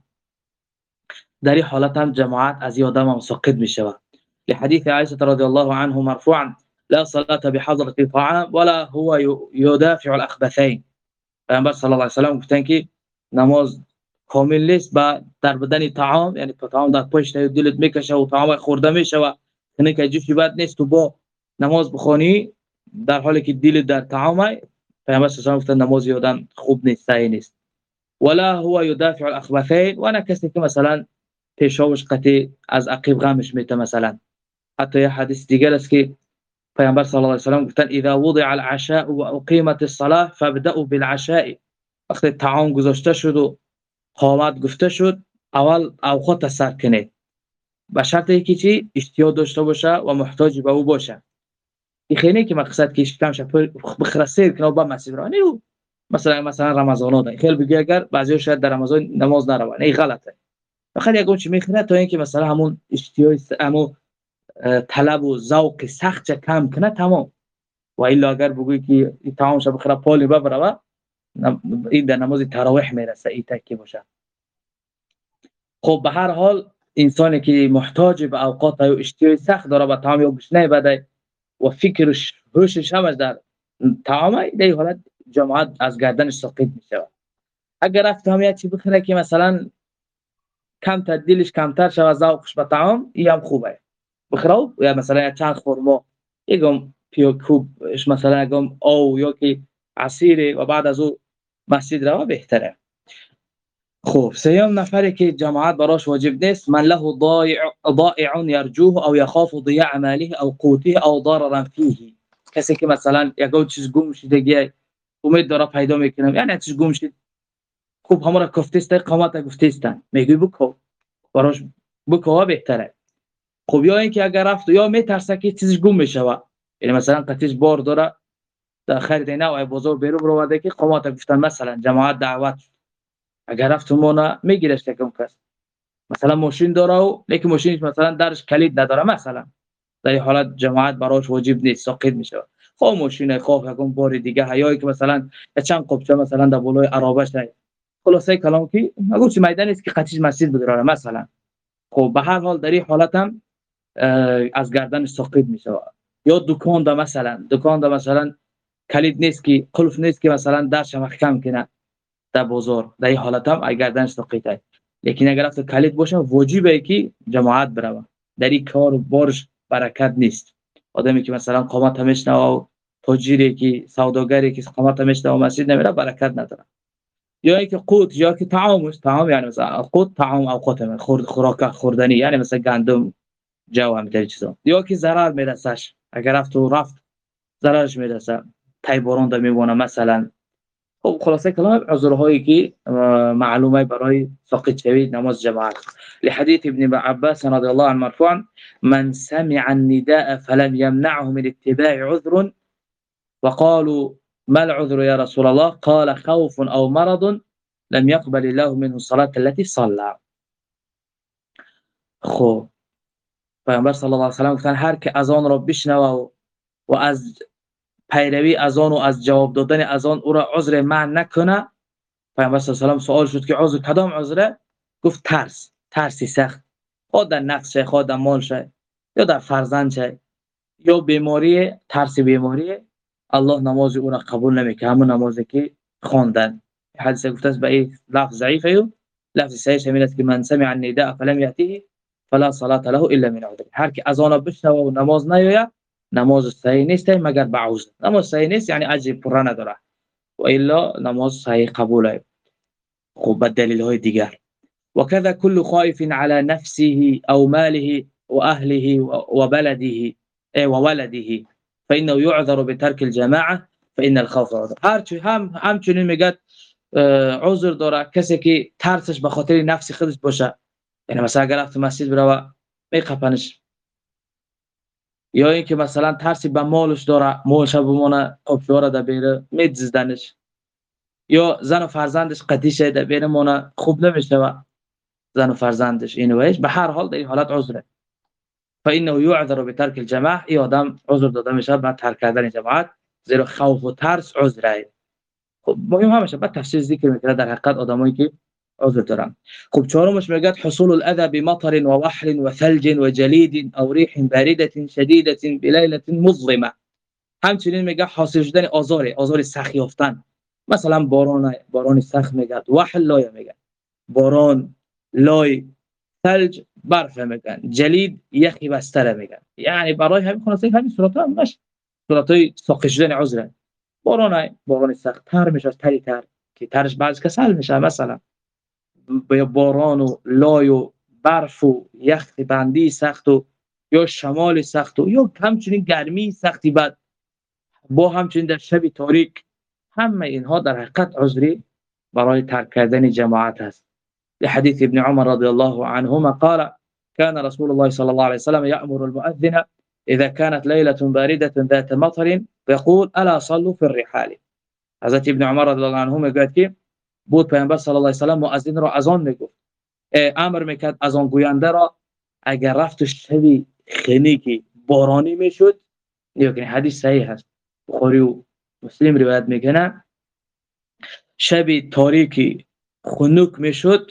در این حالت هم جماعت از این آدم هم ساقط میشه. لحديث عائشة رضي الله عنه مرفوعا لا صلاة بحضرة طعام ولا هو يدافع الأخبثين. پیامبر صلی الله علیه و سلم گفتن که نماز کامل نیست با در بدن طعام، یعنی طعام در پشت دلت میکشه و طعام خورده میشه و اینه که جوشی بد نیست تو با نماز بخونی در حالی که دل در طعام. پیامبر صلی الله علیه و سلم گفتن نماز آدم خوب نیست، صحیح نیست. ولا هو يدافع الاخبثين، وانا کسی که مثلا پیشاوش قطعی از عقب غمش میته مثلا. حتی یه حدیث دیگر است که پیامبر صلی الله علیه و سلم گفتن اذا وضع العشاء واقيمت الصلاه فابدأوا بالعشاء، وقتی طعام گذاشته شد و قامت گفته شد اول اوقات سر کنید، به شرطی که چی اشتیا داشته باشه و محتاج به او باشه. این خیلی که مقصد که کم شه بخرسه کنه با مسجد را نه، مثلا مثلا رمضان ده خیلی بگی اگر بعضی شاید در رمضان نماز نروه، این غلطه. فقط یکم چی میخونه تا اینکه مثلا همون اشتیای همون طلب و ذوق سخت کم کنه تمام. و الا اگر بگویی که این طعام شب بخره پالی ببره، این در نماز تراویح میرسه این تکی باشه. خب به هر حال انسانی که محتاج به اوقات و اشتیای سخت داره به طعام یا گشنه بده و فکرش هوشش هم در طعام، در این حالت جماعت از گردنش ساقط میشه. اگر رفت هم یه چی بخره که مثلا کم تدلیلش کمتر شود ذوقش به طعام، این هم خوبه بخره، یا مثلا چند خورما یکم پیو کوبش مثلا یکم او یا که عصیر و بعد از او مسجد رو بهتره. خب سیام نفری که جماعت براش واجب نیست، من له ضایع ضائع یرجوه او یخاف ضیاع ماله او قوته او ضررا فیه، کسی که مثلا یکم چیز گم شدگی امید داره پیدا میکنه، یعنی چیز گم شد خوب همراه گفته است قامت گفته است میگی بکو براش بکو بهتره. خب یا اینکه اگر رفت یا میترسه که چیزش گم بشه، یعنی مثلا قطعش بار داره در خرید نوع بازار بیرون رو بده که قامت گفتن مثلا جماعت دعوت، اگر رفت مونږ میگیرش یکم کس مثلا ماشین داره و لیکن ماشینش مثلا درش کلید نداره مثلا، در این حالت جماعت براش واجب نیست، ساقط میشه. خب ماشین خواه یکم بار دیگه حیایی که مثلا چند قبچه مثلا در بالای عربش نه، خلاصه کلام که اگه چه میدان است که قطعش مسجد بگیره مثلا. خب به هر حال در این حالت هم از گردن ساقط میشه. یا دکان ده مثلا دکان ده مثلا کلید نیست که قلف نیست که مثلا درش محکم کنه در بازار، در این حالت هم اگر گردنش ساقطه. لیکن اگر رفت کلید باشه واجبه که جماعت بره، در این کار بارش برکت نیست. آدمی که مثلا قامت میشنه و تاجری که سوداگری که قامت میشنه و مسجد نمیره برکت نداره. یا اینکه قوت یا که طعامش طعام، یعنی مثلا قوت طعام اوقات خورد خوراک خوردنی، یعنی مثلا گندم جو همین چیزا، یا که ضرر میرسش اگر رفت و رفت ضررش میرسه تای بارون ده میمونه مثلا. خب خلاصه کلام عذرهایی که معلومه برای ساقط شوی نماز جماعت. لحديث ابن عباس رضي الله عنه مرفوعا من سمع النداء فلم يمنعه من اتباع عذر وقالوا ما العذر يا رسول الله قال خوف او مرض لم يقبل الله منه الصلاة التي صلى. خب پیامبر صلی الله علیه و سلم گفتن هر که اذان را بشنوه و, و از پیروی اذان و از جواب دادن اذان او را عذر منع نکنه. پیامبر صلی الله علیه و سلم سوال شد که عذر کدام عذره؟ گفت ترس، ترسی سخت، خود در نفس شه، خود در مال شه، یا در فرزند شه، یا بیماری، ترس بیماری، الله نماز او را قبول نمیکنه، همون نمازی که خواندن. حدیث گفته است به این لفظ ضعیفه و لفظ صحیح همین است که من سمع النداء فلم یأته فلا صلاة له الا من عذر. هر که اذان بشنوه و نماز نیاید نماز صحیح نیست مگر به عذر. نماز صحیح نیست یعنی اجر پورا نداره و الا نماز صحیح قبوله. خب به دلیل های دیگر وكذا كل خائف على نفسه او ماله واهله وبلده وولده فانه يعذر بترك الجماعه فان الخوف عذر. هر هم همچنین میگه عذر داره کسی که ترسش به خاطر نفس خودش باشه، یعنی مثلا اگر رفت مسجد بره میقپنش، یا اینکه مثلا ترسی به مالش داره، مالش بمونه آبشوار ده بره میدزدنش، یا زن و فرزندش قدیش ده بره مونه خوب نمیشه زن و فرزندش، اینو ویش به هر حال در این حالت عذره. فانه يعذر بترك الجماعه، ای آدم عذر داده میشه به ترک کردن جماعت، زیرا خوف و ترس عذره. خب مهم همشه بعد تفسیر ذکر میکنه در حقیقت آدمایی که عذر دارن. خب چهارمش میگه حصول الاذى بمطر ووحل وثلج وجليد او ريح بارده شديده بليله مظلمه. همچنین میگه حاصل شدن آزار، آزار سخت یافتن، مثلا باران، باران سخت میگه، وحل لایه میگه باران، لای، ثلج برف میگن، جلید یخی بستره میگن. یعنی برای همین خلاصه همین صورت ها همش صورت های ساقط شدن عذر. باران باران سخت تر میشه، تری تر که ترش بعض کسل میشه، مثلا باران و لای و برف و یخ بندی سخت و یا شمال سخت و یا همچنین گرمی سختی بعد با همچنین در شب تاریک، همه اینها در حقیقت عذری برای ترک کردن جماعت است. لحديث ابن عمر رضي الله عنهما قال كان رسول الله صلى الله عليه وسلم يأمر المؤذن إذا كانت ليلة باردة ذات مطر فيقول ألا صلوا في الرحال. حضرت ابن عمر رضی الله عنهما گفت که بود پیامبر صلی الله علیه و سلم مؤذن را اذان میگفت، امر میکرد اذان گوینده را اگر رفت شبی خنکی بارانی میشد، یعنی حدیث صحیح است بخاری و مسلم روایت میکنه، شبی تاریکی خنک میشد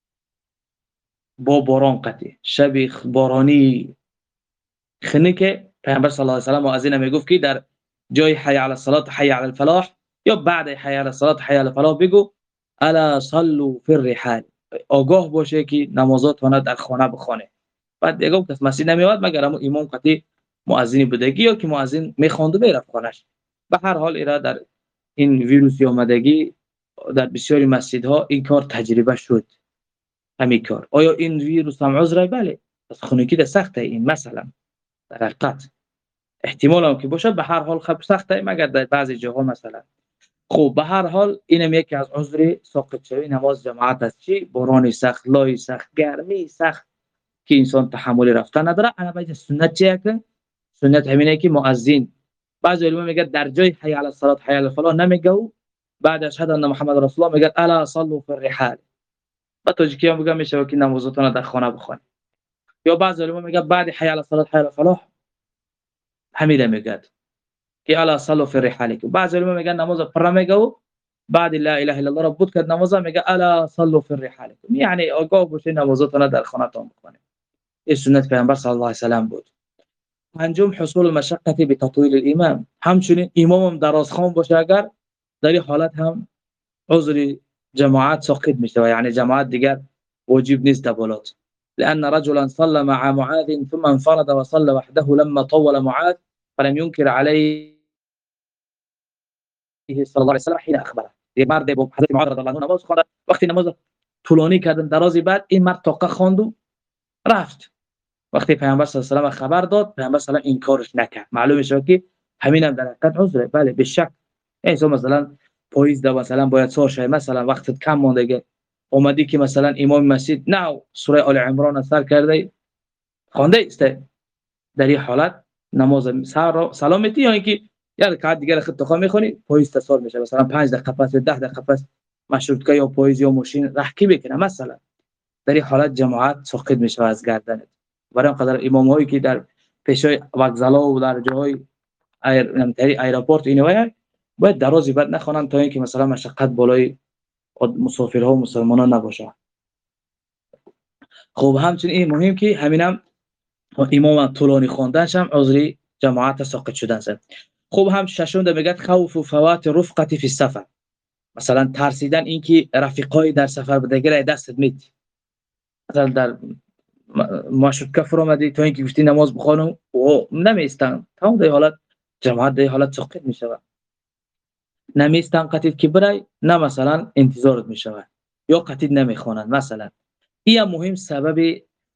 با باران قطعی، شب بارانی خنک، پیامبر صلی الله علیه و سلم مؤذن میگفت که در جای حی علی الصلاه حی علی الفلاح یا بعد حی علی الصلاه حی علی الفلاح بگو الا صلوا فی الرحال، آگاه باشه که نمازاتونه در خانه بخونه. بعد دیگه کس مسجد نمیاد مگر امام امام قطعی مؤذنی بودگی یا که مؤذن میخواند و میرفت خانهش. به هر حال ایرا در این ویروس آمدگی در بسیاری مسجدها این کار تجربه شد. همین کار آیا این ویروس هم عذره؟ بله، پس خنکی ده سخته این مثلا در حقیقت احتمال هم که باشه، به هر حال خب سخته مگر در بعضی جاها مثلا. خب به هر حال اینم یکی از عذر ساقط شوی نماز جماعت است، چی باران سخت، لای سخت، گرمی سخت که انسان تحمل رفتن نداره. البته سنت چیه که سنت همینه که مؤذن بعضی علما میگه در جای حی علی الصلاه حی علی الفلاح نمیگه، بعد اشهد ان محمد رسول الله میگه الا صلوا فی الرحال. با تاجیکی هم میگه میشه که نمازتون در خانه بخونید، یا بعضی علما میگه بعد حی علی الصلاه حی علی الفلاح حمیده میگه که الا صلوا فی الرحال. بعضی علما میگه نماز پر میگه بعد لا اله الا الله رب کد نماز میگه الا صلوا فی الرحال، یعنی آگاه باشید نمازتون در خانه‌تون بخونید. این سنت پیامبر صلی الله علیه و سلم بود. پنجم حصول المشقه بتطویل الامام، همچنین امام هم درازخوان باشه اگر در این حالت هم عذر جماعت ساقط میشه، یعنی جماعت دیگر واجب نیست دبالات. لأن رجلا صلى مع معاذ ثم انفرد وصلى وحده لما طول معاذ فلم ينكر عليه صلى الله عليه وسلم حين اخبره. یه مرد با حضرت معاذ رضی الله عنه نماز خواند، وقتی نماز طولانی کردن درازی بعد این مرد طاقه خواند و رفت. وقتی پیامبر صلی الله علیه و خبر داد، پیامبر صلی الله علیه و انکارش نکرد. معلومه شد که همین هم در حقیقت عذره. بله به شک اینجا مثلا پاییز ده مثلا باید سار شه، مثلا وقتت کم مونده، اومدی که مثلا امام مسجد نه سوره آل عمران سر کرده خوانده است، در این حالت نماز سر سلامتی یا اینکه یا رکعت دیگه خود تو میخونی پاییز تسار میشه، مثلا پنج دقیقه پس ده دقیقه پس مشروطه یا پاییز یا ماشین رحکی بکنه، مثلا در این حالت جماعت ساقط میشه از گردن. برای اینقدر امام هایی که در پیشای وکزلا و در جاهای ایر ایرپورت اینو باید درازی بد نخوانند تا اینکه مثلا مشقت بالای مسافرها و مسلمانان نباشه. خب همچنین این مهم که همینم امام طولانی خواندنش هم عذری جماعت ساقط شدن است. خب هم ششم ده میگه خوف و فوات رفقتی فی السفر، مثلا ترسیدن اینکه رفیقای در سفر بدگیر دستت میت، مثلا در ماشوت کفر اومدی تو اینکه گفتی نماز بخوانم و نمیستن تمام در حالت جماعت در حالت ساقط میشه، نمیستن قطید که برای نه مثلا انتظارت میشه یا قطید نمیخوانند. مثلا این مهم سبب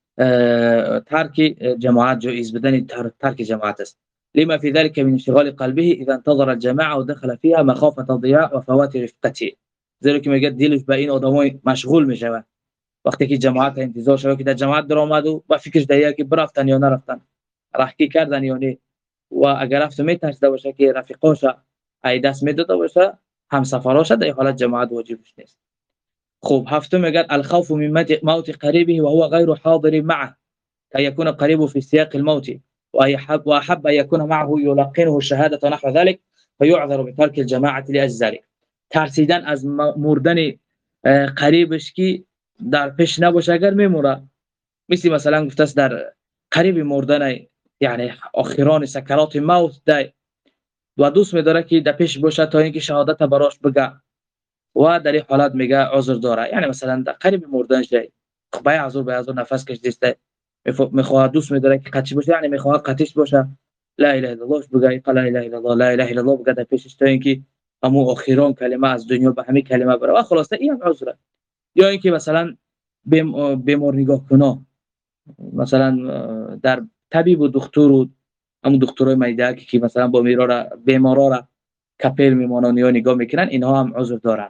ترک جماعت جایز بدن ترک جماعت است، لما في ذلك من انشغال قلبه اذا انتظر الجماعه ودخل فيها مخافه الضياع وفوات رفقته، زیرا که میگه دلش به این آدمای مشغول میشه وقتی که جماعت انتظار شده که در جماعت در اومد و با فکرش دیگه که برفتن یا نرفتن، راهکی کردن یا نه، و اگر رفت میترسیده باشه که رفیقاش ای دست میداده باشه هم سفراش در حالت جماعت واجبش نیست. خب هفتم میگه الخوف من موت قریبه وهو غير حاضر معه كي يكون قريب في سياق الموت ويحب واحب ان يكون معه يلقنه الشهاده نحو ذلك فيعذر بترك الجماعه لاجل ذلك. ترسیدن از مردن قریبش که در پیش نباشه اگر میموره، مثل مثلا گفته است در قریب مردن یعنی آخران سکرات موت ده و دوست می‌داره که در پیش باشه تا اینکه شهادت براش بگه و در این حالت میگه عذر داره، یعنی مثلا در قریب مردن شي خب باید عذر به عذر نفس کشیده میخواد دوست می‌داره که قطعی باشه، یعنی میخواد قطعیش باشه لا اله الا الله بگه لا اله الا الله لا اله الا الله بگه در پیشش تا اینکه همون آخران کلمه از دنیا به همین کلمه بره و خلاصه این هم عذره. یا اینکه مثلا بیمار نگاه کنه، مثلا در طبیب و دکتر و همون دکترای میدک که مثلا با میرا بیمارا را کپل میمونن یا نگاه میکنن، اینها هم عذر دارن.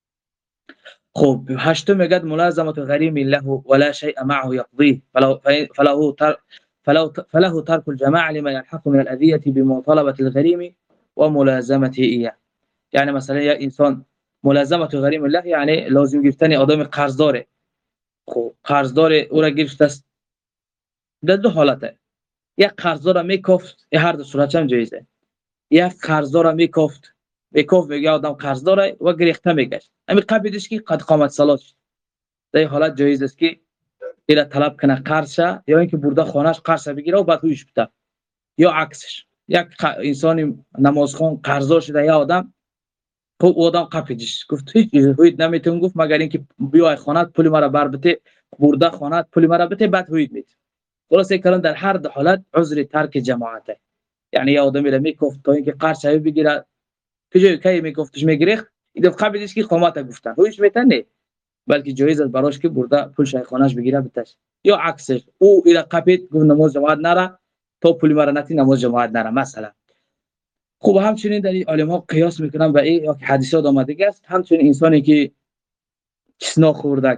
خب هشتم میگه ملازمه غریم له ولا شيء معه يقضيه فلو فله فله فله ترك الجماعه لما يلحق من الاذيه بمطالبه الغريم وملازمته اياه. یعنی مثلا یا انسان ملازمه غریم له یعنی لازم گرفتن آدم قرضدار، خب قرضدار او را گرفته است در دو حالته، یک قرضدار میکفت، هر دو صورت هم جایزه، یک قرضدار میکفت میکفت میگه آدم قرضدار و گریخته میگشت همین قبیلش که قد قامت صلات در این حالت جایز است که اینا طلب کنه قرض شه یا اینکه برده خانهش قرض بگیره و بعد هویش بده، یا عکسش یک انسان نمازخوان قرضدار شده یا آدم خب آدم قبیلش گفت هیچ هویت نمیتون گفت مگر اینکه بیای خانت پول مرا بر بده، برده خانت پول مرا بده بعد هویت میده. خلاصه کلام در هر دو حالت عذر ترک جماعت، یعنی یا آدمی را میکفت تا اینکه قرض شوی بگیره کجای کی میگفتش میگریخت این قبلش که قامت گفتن هیچ میتنه، بلکه جایز است براش که برده پول شیخانش بگیره بتاش، یا عکسش او الى قبیل گفت نماز جماعت نره تو پول مرا نتی نماز جماعت نره مثلا. خوب همچنین در این علما قیاس میکنن به این یا حدیثات آمده است، همچنین انسانی که چسنا خوردک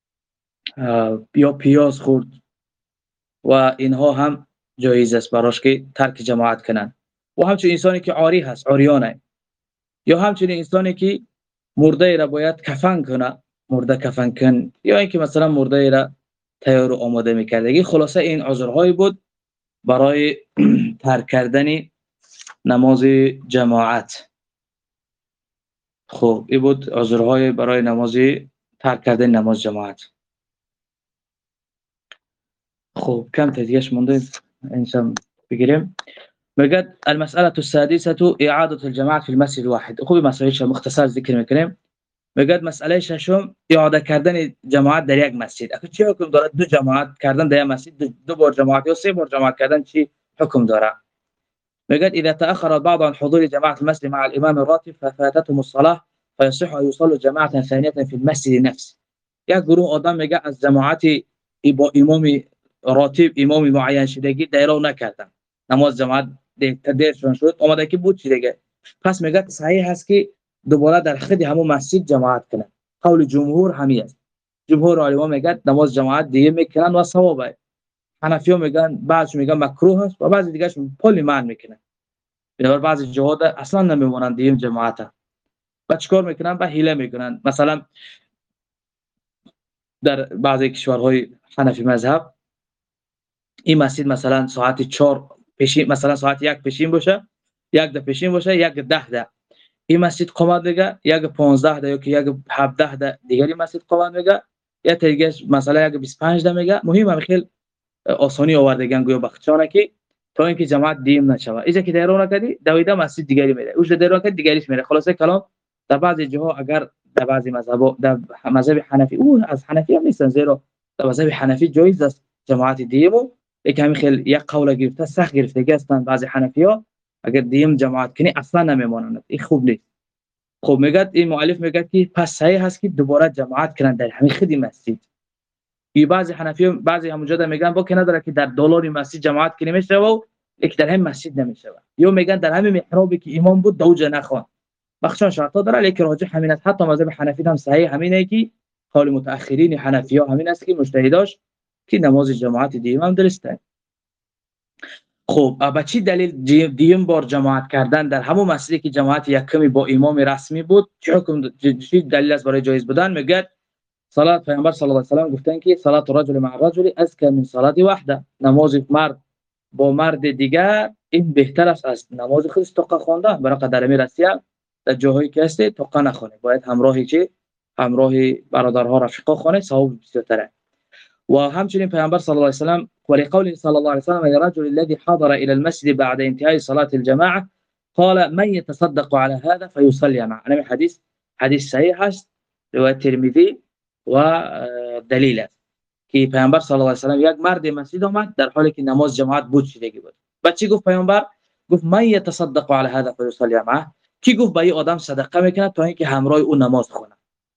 یا پیاز خورد و اینها هم جایز است براش که ترک جماعت کنن، و همچنین انسانی که عاری هست عریانه، یا همچنین انسانی که مرده را باید کفن کنه مرده کفن کن، یا اینکه مثلا مرده را تیار و آماده میکردگی. خلاصه این عذرهایی بود برای ترک کردن نماز جماعت. خب این بود عذرهای برای نماز ترک کردن نماز جماعت. خب کم تدیش مونده انسان بگیریم. میگه المسألة السادسة اعاده الجماعه في المسجد الواحد. خوب مسائلش مختصر ذکر میکنیم. میگه مسئله ششم اعاده کردن جماعت در یک مسجد. اگه چه حکم داره دو جماعت کردن در یک مسجد، دو, دو بار جماعت یا سه بار جماعت کردن چی حکم داره؟ میگه اذا تأخر بعض عن حضور جماعه المسجد مع الامام الراتب ففاتتهم الصلاه فيصح ان يصلوا جماعه ثانيه في المسجد نفسه. یک گروه آدم میگه از جماعت با امام راتب امام معین شدگی دیرو نکردن، نماز جماعت دیرشون شد اومده که بود چی دیگه، پس میگه صحیح هست که دوباره در خود همون مسجد جماعت کنن. قول جمهور همین است. جمهور علما میگن نماز جماعت دیگه میکنن و ثوابه. حنفی‌ها میگن بعضی میگن مکروه است و بعضی دیگه‌اش کلی منع میکنن. بنابر بعضی جهات اصلا نمیمونن دیگه جماعت. بعد چیکار میکنن؟ با حیله میکنن. مثلا در بعضی کشورهای حنفی مذهب این مسجد مثلا ساعت چهار پیشین، مثلا ساعت یک پیشین باشه، یک ده پیشین باشه، یک ده ده این مسجد قامت میگه، یک پانزده ده یا که یک هفده ده دیگری مسجد قامت میگه، یا دیگه مثلا یک بیست و پنج ده میگه. مهم هم خیلی آسانی آوردگان گویا بخشانه که تا اینکه جماعت دیم نشود. اینجا که دیرون کردی دویده مسجد دیگری میره، اوج دیرون کردی دیگریش میره. خلاصه کلام در بعضی جاها اگر در بعضی مذهب در مذهب حنفی، او از حنفی هم نیستن، زیرا در مذهب حنفی جایز است جماعت دیمو، یکم خیلی یک قول گرفته سخت گرفته هستند بعضی حنفی‌ها، اگر دیم جماعت کنی اصلا نمیمانند، این خوب نیست. خب میگه این مؤلف میگه که پس صحیح هست که دوباره جماعت کنند در همین خدی مسجد. ای بعضی حنفی بعضی همونجا میگن با که نداره که در دلار مسجد جماعت کنی میشه و یک در هم مسجد نمیشه، یا میگن در همین محرابی که امام بود دوجه نخوان. بخشان شرطا داره، لیکن راجح همین است. حتی مذهب حنفی هم صحیح همینه که قول متأخرین حنفی ها همین است که مجتهداش که نماز جماعت دیم هم درسته. خب با چی دلیل دیم بار جماعت کردن در همون مسجدی که جماعت یکمی با امام رسمی بود چه حکم چه دلیل است برای جایز بودن؟ میگه صلات پیامبر صلی الله علیه و سلم گفتن که صلات رجل مع رجل ازکى من صلات وحده، نماز مرد با مرد دیگر این بهتر است از نماز خودش توقع خواندن. برای قدر می رسیه در جاهایی که است توقع نخونه، باید همراهی چه همراه برادرها رفقا خونه، ثواب بیشتره. و همچنین پیامبر صلی الله علیه و سلم ولقول صلی الله علیه و سلم الرجل الذي حضر الى المسجد بعد انتهاء صلاه الجماعه قال من يتصدق على هذا فيصلي معه. این حدیث حدیث صحیح است، روایت ترمذی و دلیل است که پیامبر صلی الله علیه و سلم یک مرد مسجد آمد در حالی که نماز جماعت بود شدگی بود. بعد چی گفت پیامبر؟ گفت من يتصدق على هذا فيصلي معه، کی گفت به این آدم صدقه میکنه تا اینکه همراه او نماز خونه،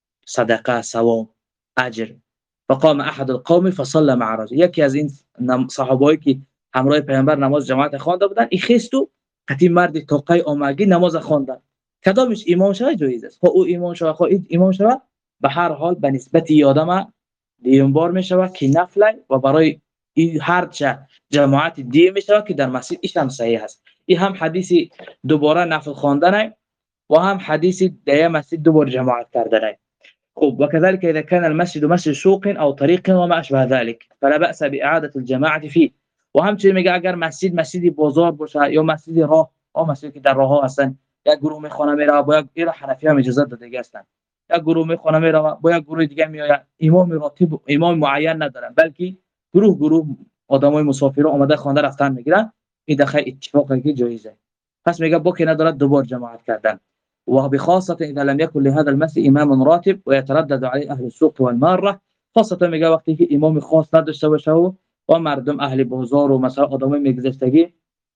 صدقه ثواب اجر. فقام احد القوم فصلى مع رجل، یکی از این صحابایی که همراه پیامبر نماز جماعت خوانده بودن این خستو قتی مرد توقی اومگی نماز خواندن، کدامش امام شوه جایز است. خب او امام شوه، خب امام شوه به هر حال به نسبت یادم دیم بار میشوه که نفل و برای این هر چه جماعت دیم میشوه که در مسجد ایش هم صحیح است. این هم حدیث دوباره نفل خواندن و هم حدیث در مسجد دوباره جماعت کردن. خب وكذلك إذا كان المسجد مسجد سوق أو طريق وما أشبه ذلك فلا بأس بإعادة الجماعة فيه. و همچنین میگه اگر مسجد مسجدی بازار باشه یا مسجدی راه او مسجدی که در راه ها هستن، یک گروه میخونه میره با یک ایرا حنفی هم اجازه داده هستن، یک گروه میخونه میره با یک گروه دیگه میآید، امام راتب امام معین ندارن بلکه گروه گروه آدمای مسافر اومده خوانده رفتن میگیرن، این دخل اتفاقی که جایزه. پس میگه با که نداره دوبار جماعت کردن. وبخاصة إذا لم يكن لهذا المسجد إمام راتب ويتردد عليه أهل السوق والمارة، خاصة میگه وقتی که امام خاص نداشته باشه و مردم اهل بازار و مثلا آدمای میگذشتگی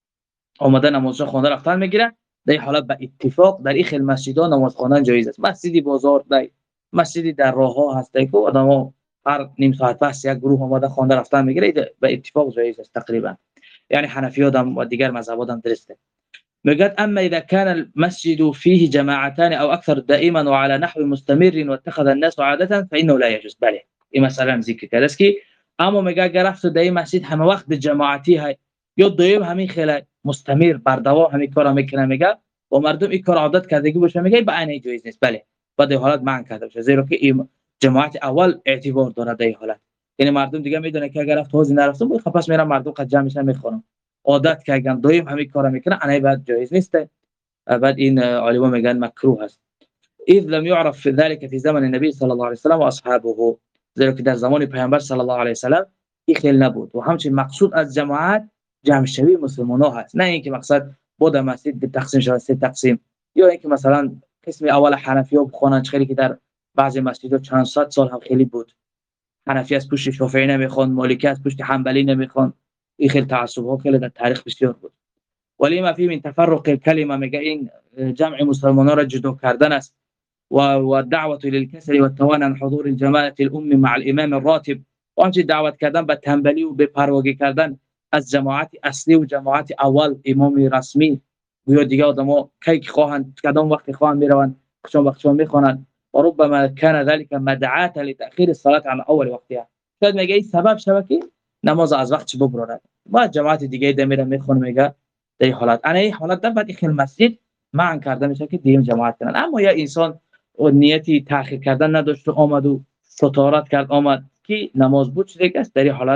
اومده نماز خوانده رفتن میگیرن، در این حالت به اتفاق در این خیل مسجدها نماز خواندن جایز است. مسجدی بازار در مسجدی در راه ها هست که آدما هر نیم ساعت پس یک گروه اومده خوانده رفتن میگیره، به اتفاق جایز است تقریبا. یعنی حنفیات و دیگر مذهبات هم درسته. میگه اما اذا كان المسجد فيه جماعتان او اكثر دائما وعلى نحو مستمر واتخذ الناس عاده فانه لا يجوز. بله این مثلا ذکر کرده است که اما میگه اگر رفت در این مسجد همه وقت جماعتی های یا دائم همین خیلی مستمر بر دوام همین کارا میکنه، میگه و مردم این کار عادت کردگی باشه، میگه به عین جایز نیست. بله بعد حالت منع کرده باشه، زیرا که این جماعت اول اعتبار داره در این حالت، یعنی مردم دیگه میدونه که اگر رفت حاضر نرفتم خب پس میرم مردم قد جمع میشن میخونم، عادت کردن دویم همین کارا میکنه، انا بعد جایز نیست. بعد این علما میگن مکروه است. اذ لم يعرف ذلك في زمن النبي صلى الله عليه وسلم واصحابه، زیرا که در زمان پیامبر صلی الله علیه و سلم این خیل نبود. و همچنین مقصود از جماعت جمع شوی مسلمان‌ها هست، نه اینکه مقصد بود مسجد تقسیم شود سه تقسیم، یا اینکه مثلا قسم اول حنفی‌ها بخونن، خیلی که در بعضی مسجدها چند صد سال هم خیلی بود حنفی از پشت شافعی نمیخوان، مالکی از پشت حنبلی نمیخوان، این خیلی تعصب‌ها خیلی در تاریخ بسیار بود. ولی ما فی من تفرق الكلمه، میگه این جمع مسلمانان را جدا کردن است و و دعوت للكسل والتواني عن حضور الجماعه الام مع الامام الراتب، و همچنین دعوت کردن به تنبلی و به پرواگی کردن از جماعت اصلی و جماعت اول امام رسمی، گویا دیگه آدم‌ها کی خواهند کدام وقت خواهند میروند چون وقتشون میخوانند، و ربما كان ذلك مدعاه لتاخير الصلاه عن اول وقتها. شاید میگه این سبب شود که نماز از وقت ببرد، با جماعت دیگه دمیره میخونه، میگه در این حالت انا این حالت در بعد خیلی مسجد منع کرده میشه که دیم جماعت کنن. اما یا انسان و نیتی تاخیر کردن نداشت و آمد و ستارت کرد آمد که نماز بود شده است، در این حالت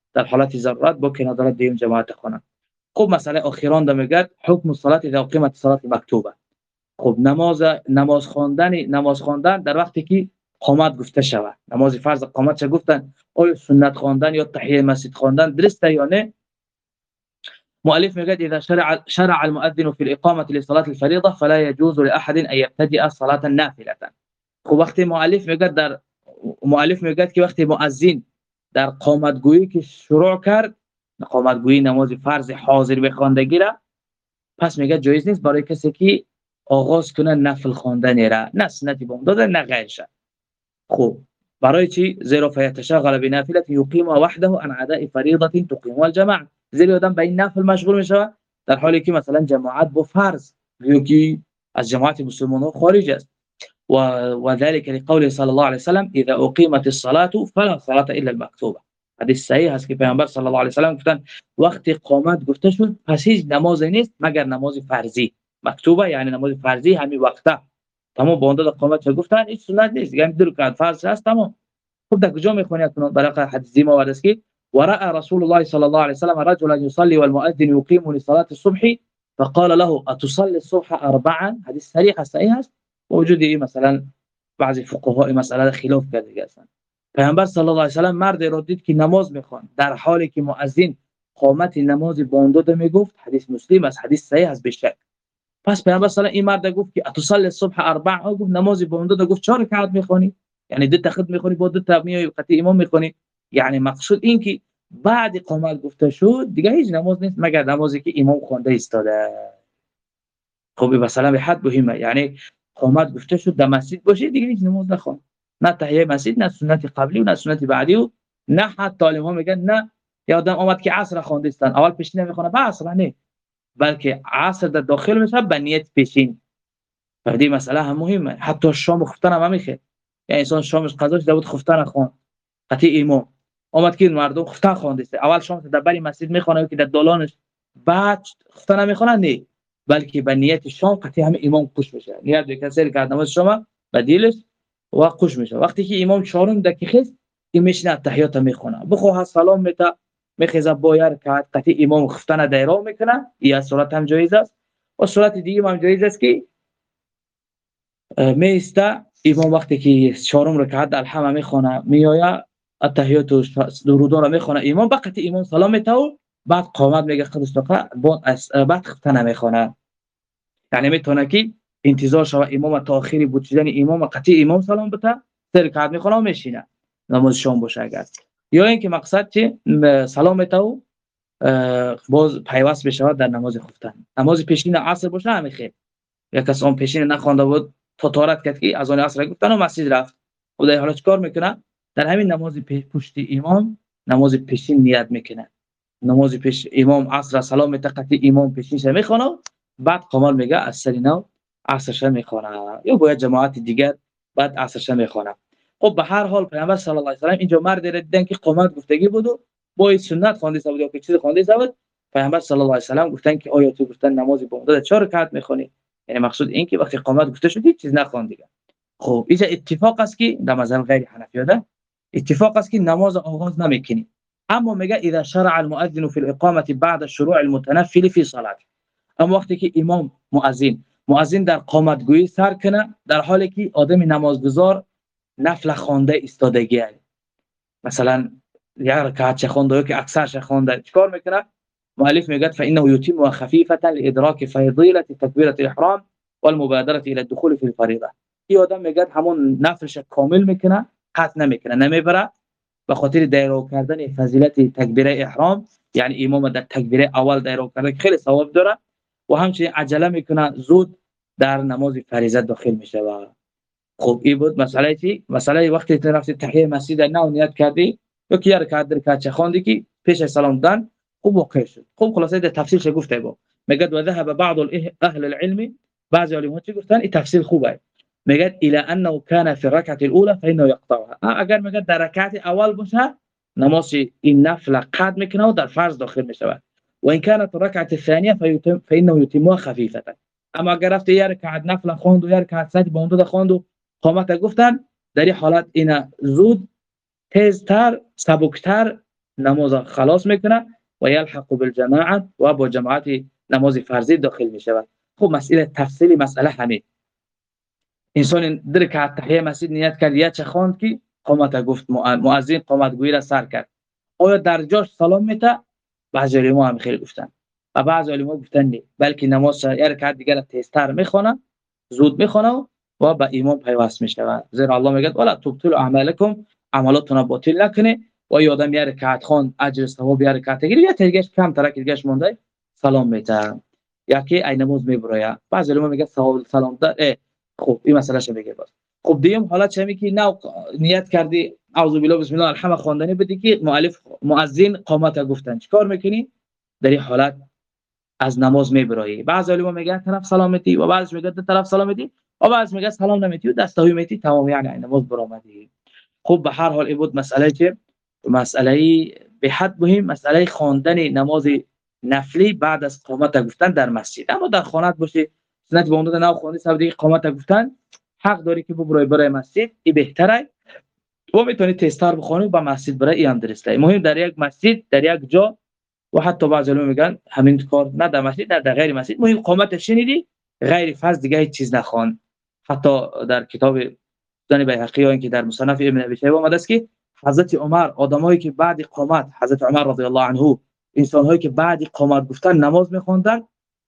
در حالت ضرورت با کنادرت دیم جماعت خونه. خب مسئله اخیران ده میگه حکم الصلاه اذا اقیمت الصلاه مکتوبه. خب نماز نماز خواندن نماز خواندن در وقتی که قامت گفته شود، نماز فرض قامت چه گفتن، آیا سنت خواندن یا تحیه مسجد خواندن درسته یا نه؟ مؤلف میگه اذا شرع شرع المؤذن في الاقامه لصلاه الفريضه فلا يجوز لاحد ان يبتدئ صلاه نافله. خب وقتی مؤلف میگه در مؤلف میگه که وقتی مؤذن در قامت گویی که شروع کرد، قامت گویی نماز فرض حاضر به خواندگی را، پس میگه جایز نیست برای کسی که آغاز کنه نفل خواندن را، نه سنتی بوم داده نه غیرش. خب برای چی؟ زیرا فیتشاغل بنافله یقیم وحده عن اداء فریضه تقیم الجماعه. زیرا آدم به این نفل مشغول میشه در حالی که مثلا جماعت با فرض یا که از جماعت مسلمانان خارج است. و وذلك لقوله صلی الله علیه وسلم اذا اقیمت الصلاه فلا صلاه الا المكتوبه. حدیث صحیح است که پیامبر صلی الله علیه وسلم گفتن وقتی قامت گفته شد پس هیچ نمازی نیست مگر نماز فرضی. مکتوبه یعنی نماز فرضی همین وقته تمام با اون قامت گفتن هیچ سنت نیست، یعنی در کار فرض است تمام. خب در کجا میخونی اکنون برای حدیثی ما ورد که ورأى رسول الله صلی الله علیه وسلم رجلا يصلي والمؤذن يقيم لصلاه الصبح فقال له اتصلي الصبح اربعا. حدیث صریح صحیح است. وجود این مثلا بعضی فقها مسئله خلاف کرده هستند. پیامبر صلی الله علیه و سلم مرد را دید که نماز میخوان در حالی که مؤذن قامت نماز بانداده میگفت. حدیث مسلم است، حدیث صحیح است بشک. پس پیامبر صلی الله این مرد گفت که اتصل الصبح اربع، گفت نماز بانداده، گفت چهار رکعت میخونی، یعنی دو تا خود میخونی با دو تا میای قطعی امام میخونی. یعنی مقصود این که بعد قامت گفته شد دیگه هیچ نماز نیست مگر نمازی که امام خوانده ایستاده. خب مثلا به حد مهمه، یعنی قامت گفته شد در مسجد باشی دیگه هیچ نماز نخوان، نه تحیه مسجد، نه سنت قبلی و نه سنت بعدی و نه حتی علما ها میگن نه یادم اومد که عصر خوانده استن اول پیشین میخونه بعد عصر، نه بلکه عصر در داخل میشه به نیت پیشین. بعدی مسئله هم مهمه. حتی شام خفتن هم میخه، یعنی انسان شامش قضاش داود خفتن خوان قطعی امام اومد که مردم خفتن خوانده است اول شام در بری مسجد میخونه که در دالانش بعد خفتن میخونه، نه بلکه به نیت شام قطعی هم امام خوش میشه، نیت به کسی که نماز شما بدیلش و خوش میشه. وقتی که امام چهارم دقیقه که میشنه تحیات میخونه بخواه سلام میته میخیزه بایر که قطعی امام خفتن دایره میکنه، یا صورت هم جایز است. و صورت دیگه هم جایز است که میسته امام وقتی که چهارم رکعت الحمد میخونه میآید التحیات و درود را میخونه امام، بعد امام سلام میته و بعد قامت میگه خودش دقیقه بعد خفتن میخونه. یعنی میتونه که انتظار شوه امام تاخیری بود شدن امام قطعی امام سلام بده سه رکعت میخونه و میشینه نماز شام باشه اگر، یا اینکه مقصد چه سلام میته و باز پیوست بشه در نماز خفتن. نماز پیشین عصر باشه همیشه یک کس اون پیشین نخوانده بود تا طهارت کرد که از آن عصر گفتن و مسجد رفت و در حالت کار میکنه در همین نماز پشت امام نماز پیشین نیت میکنه. نماز پیش امام عصر سلام میته قطعی امام پیشینش میخونه بعد قامت میگه از سری نو عصرش میخونه یا باید جماعت دیگر بعد عصرش میخونه. خب به هر حال پیامبر صلی الله علیه و سلم اینجا مرد را دیدن که قامت گفتگی بود و با سنت خوانده بود یا که چیز خوانده بود. پیامبر صلی الله علیه و سلم گفتن که آیا تو گفتن نماز بوده چهار رکعت میخونی، یعنی مقصود این که وقتی قامت گفته شد هیچ چیز نخوان دیگه. خب اینجا اتفاق است که در مذهب غیر حنفی ده اتفاق است که نماز آغاز نمیکنی، اما میگه اذا شرع المؤذن في الاقامه بعد الشروع المتنفل في صلاه. اما وقتی که امام مؤذن مؤذن در قامت گویی سر کنه در حالی که آدم نمازگزار نفل خوانده ایستادگی است، مثلا یک رکعت خوانده که اکثرش خوانده، چیکار میکنه؟ مؤلف میگه فانه يتم خفيفه لادراك فضيله تكبيره الاحرام والمبادره الى الدخول في الفريضه. این آدم میگه همون نفلش کامل میکنه، قطع نمیکنه، نمیبره به خاطر دایره کردن فضیلت تکبیره احرام، یعنی امام در تکبیره اول دایره کرده خیلی ثواب داره و همچنین عجله میکنه زود در نماز فریضه داخل میشه. و خب این بود مسئله چی؟ مسئله وقتی تو رفتی تحیه مسجد نه نیت کردی یا کی رکعت در رکعت خواندی که پیش سلام دادن خوب واقع شد. خب خلاصه در تفسیرش گفته بود میگه و ذهب بعض اهل العلم بعضی علما چی گفتن این تفسیر خوبه، میگه الى انه كان في الركعه الاولى فانه يقطعها. اگر میگه در رکعت اول باشه نماز این نفل قطع میکنه و در فرض داخل میشه، و ان كانت الركعه الثانيه فيتم فانه يتمها خفيفه. اما اگر رفت یک رکعت نفل خواند و یک رکعت سجده با اون خواند و قامت گفتن در این حالت اینا زود تیزتر سبکتر نماز خلاص میکنه و یلحق بالجماعه و با جماعت نماز فرضی داخل میشود. خب مسئله تفصیلی مسئله همین. انسان در که تحیه مسجد نیت کرد یا چه خواند که قامت گفت، مؤذن قامت گویی را سر کرد، آیا در جاش سلام میته؟ بعضی علما هم خیلی گفتن و بعضی علما گفتن نه، بلکه نماز یک رکعت دیگر تیزتر میخونه، زود میخونه و با امام پیوست میشود. زیرا الله میگه ولا تبطلوا اعمالکم، عملاتون باطل نکنه و یادم یک رکعت خوان اجر ثواب یک رکعت گیری یا تیگش کم ترک دیگهش مونده سلام میته یا که ای نماز میبره. بعضی علما میگه ثواب سلام ده. خب این مسئله شو میگه. باز خب دیم حالت چه میگی نه نیت کردی اعوذ بالله بسم الله الرحمن خواندنی بدی که مؤلف مؤذن قامت گفتن، چیکار میکنی در این حالت؟ از نماز میبرایی. بعضی علما میگن طرف سلامتی و بعضی میگن طرف سلامتی و بعضی میگن سلام نمیتی و دستاوی میتی تمام، یعنی نماز برآمدی. خب به هر حال این بود مسئله که مسئله به حد مهم، مسئله خواندن نماز نفلی بعد از قامت گفتن در مسجد. اما در خانه باشی سنت به اون نه خواندی سبب قامت گفتن حق داری که ببرای برای مسجد، این بهتره و میتونی تستار بخونی با مسجد برای این هم درسته. مهم در یک مسجد در یک جا و حتی بعضی علما میگن همین کار نه در مسجد، در, در غیر مسجد مهم قامت شنیدی غیر فرض دیگه هیچ چیز نخوان. حتی در کتاب سنن بیهقی یا اینکه در مصنف ابن ابی شیبه اومده است که حضرت عمر آدمایی که بعد قامت، حضرت عمر رضی الله عنه انسان‌هایی که بعد قامت گفتن نماز می‌خوندن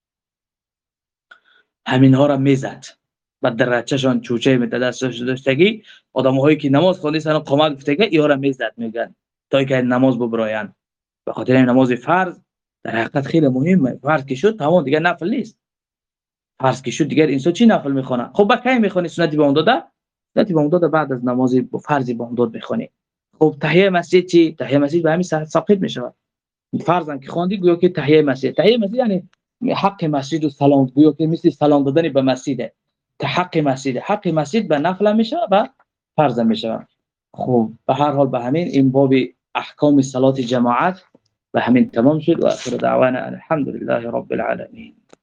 همین‌ها را میزد و درچه‌شان چوچه می‌داد دستش داشتگی. آدم‌هایی که نماز خواندن قامت گفتگی اینا را میزد میگن تا اینکه نماز ببراین. به خاطر این نماز فرض در حقیقت خیلی مهمه. فرض که شد تمام دیگه نفل نیست. فرض که شد دیگه انسان چی نفل میخونه؟ خب با کی میخونی سنتی به اون داده؟ سنتی به اون داده بعد از نماز فرضی به اون داد میخونی. خب تحیه مسجد چی؟ تحیه مسجد به همین ساقط میشه. فرضاً که خواندی گویا که تحیه مسجد، تحیه مسجد یعنی حق مسجد و سلام، گویا که مثل سلام دادن به مسجد. حق مسجد، حق مسجد به نفل میشه و فرض میشه. خب به هر حال به همین این باب احکام صلات جماعت به همین تمام شد و آخر دعوانا الحمد لله رب العالمین.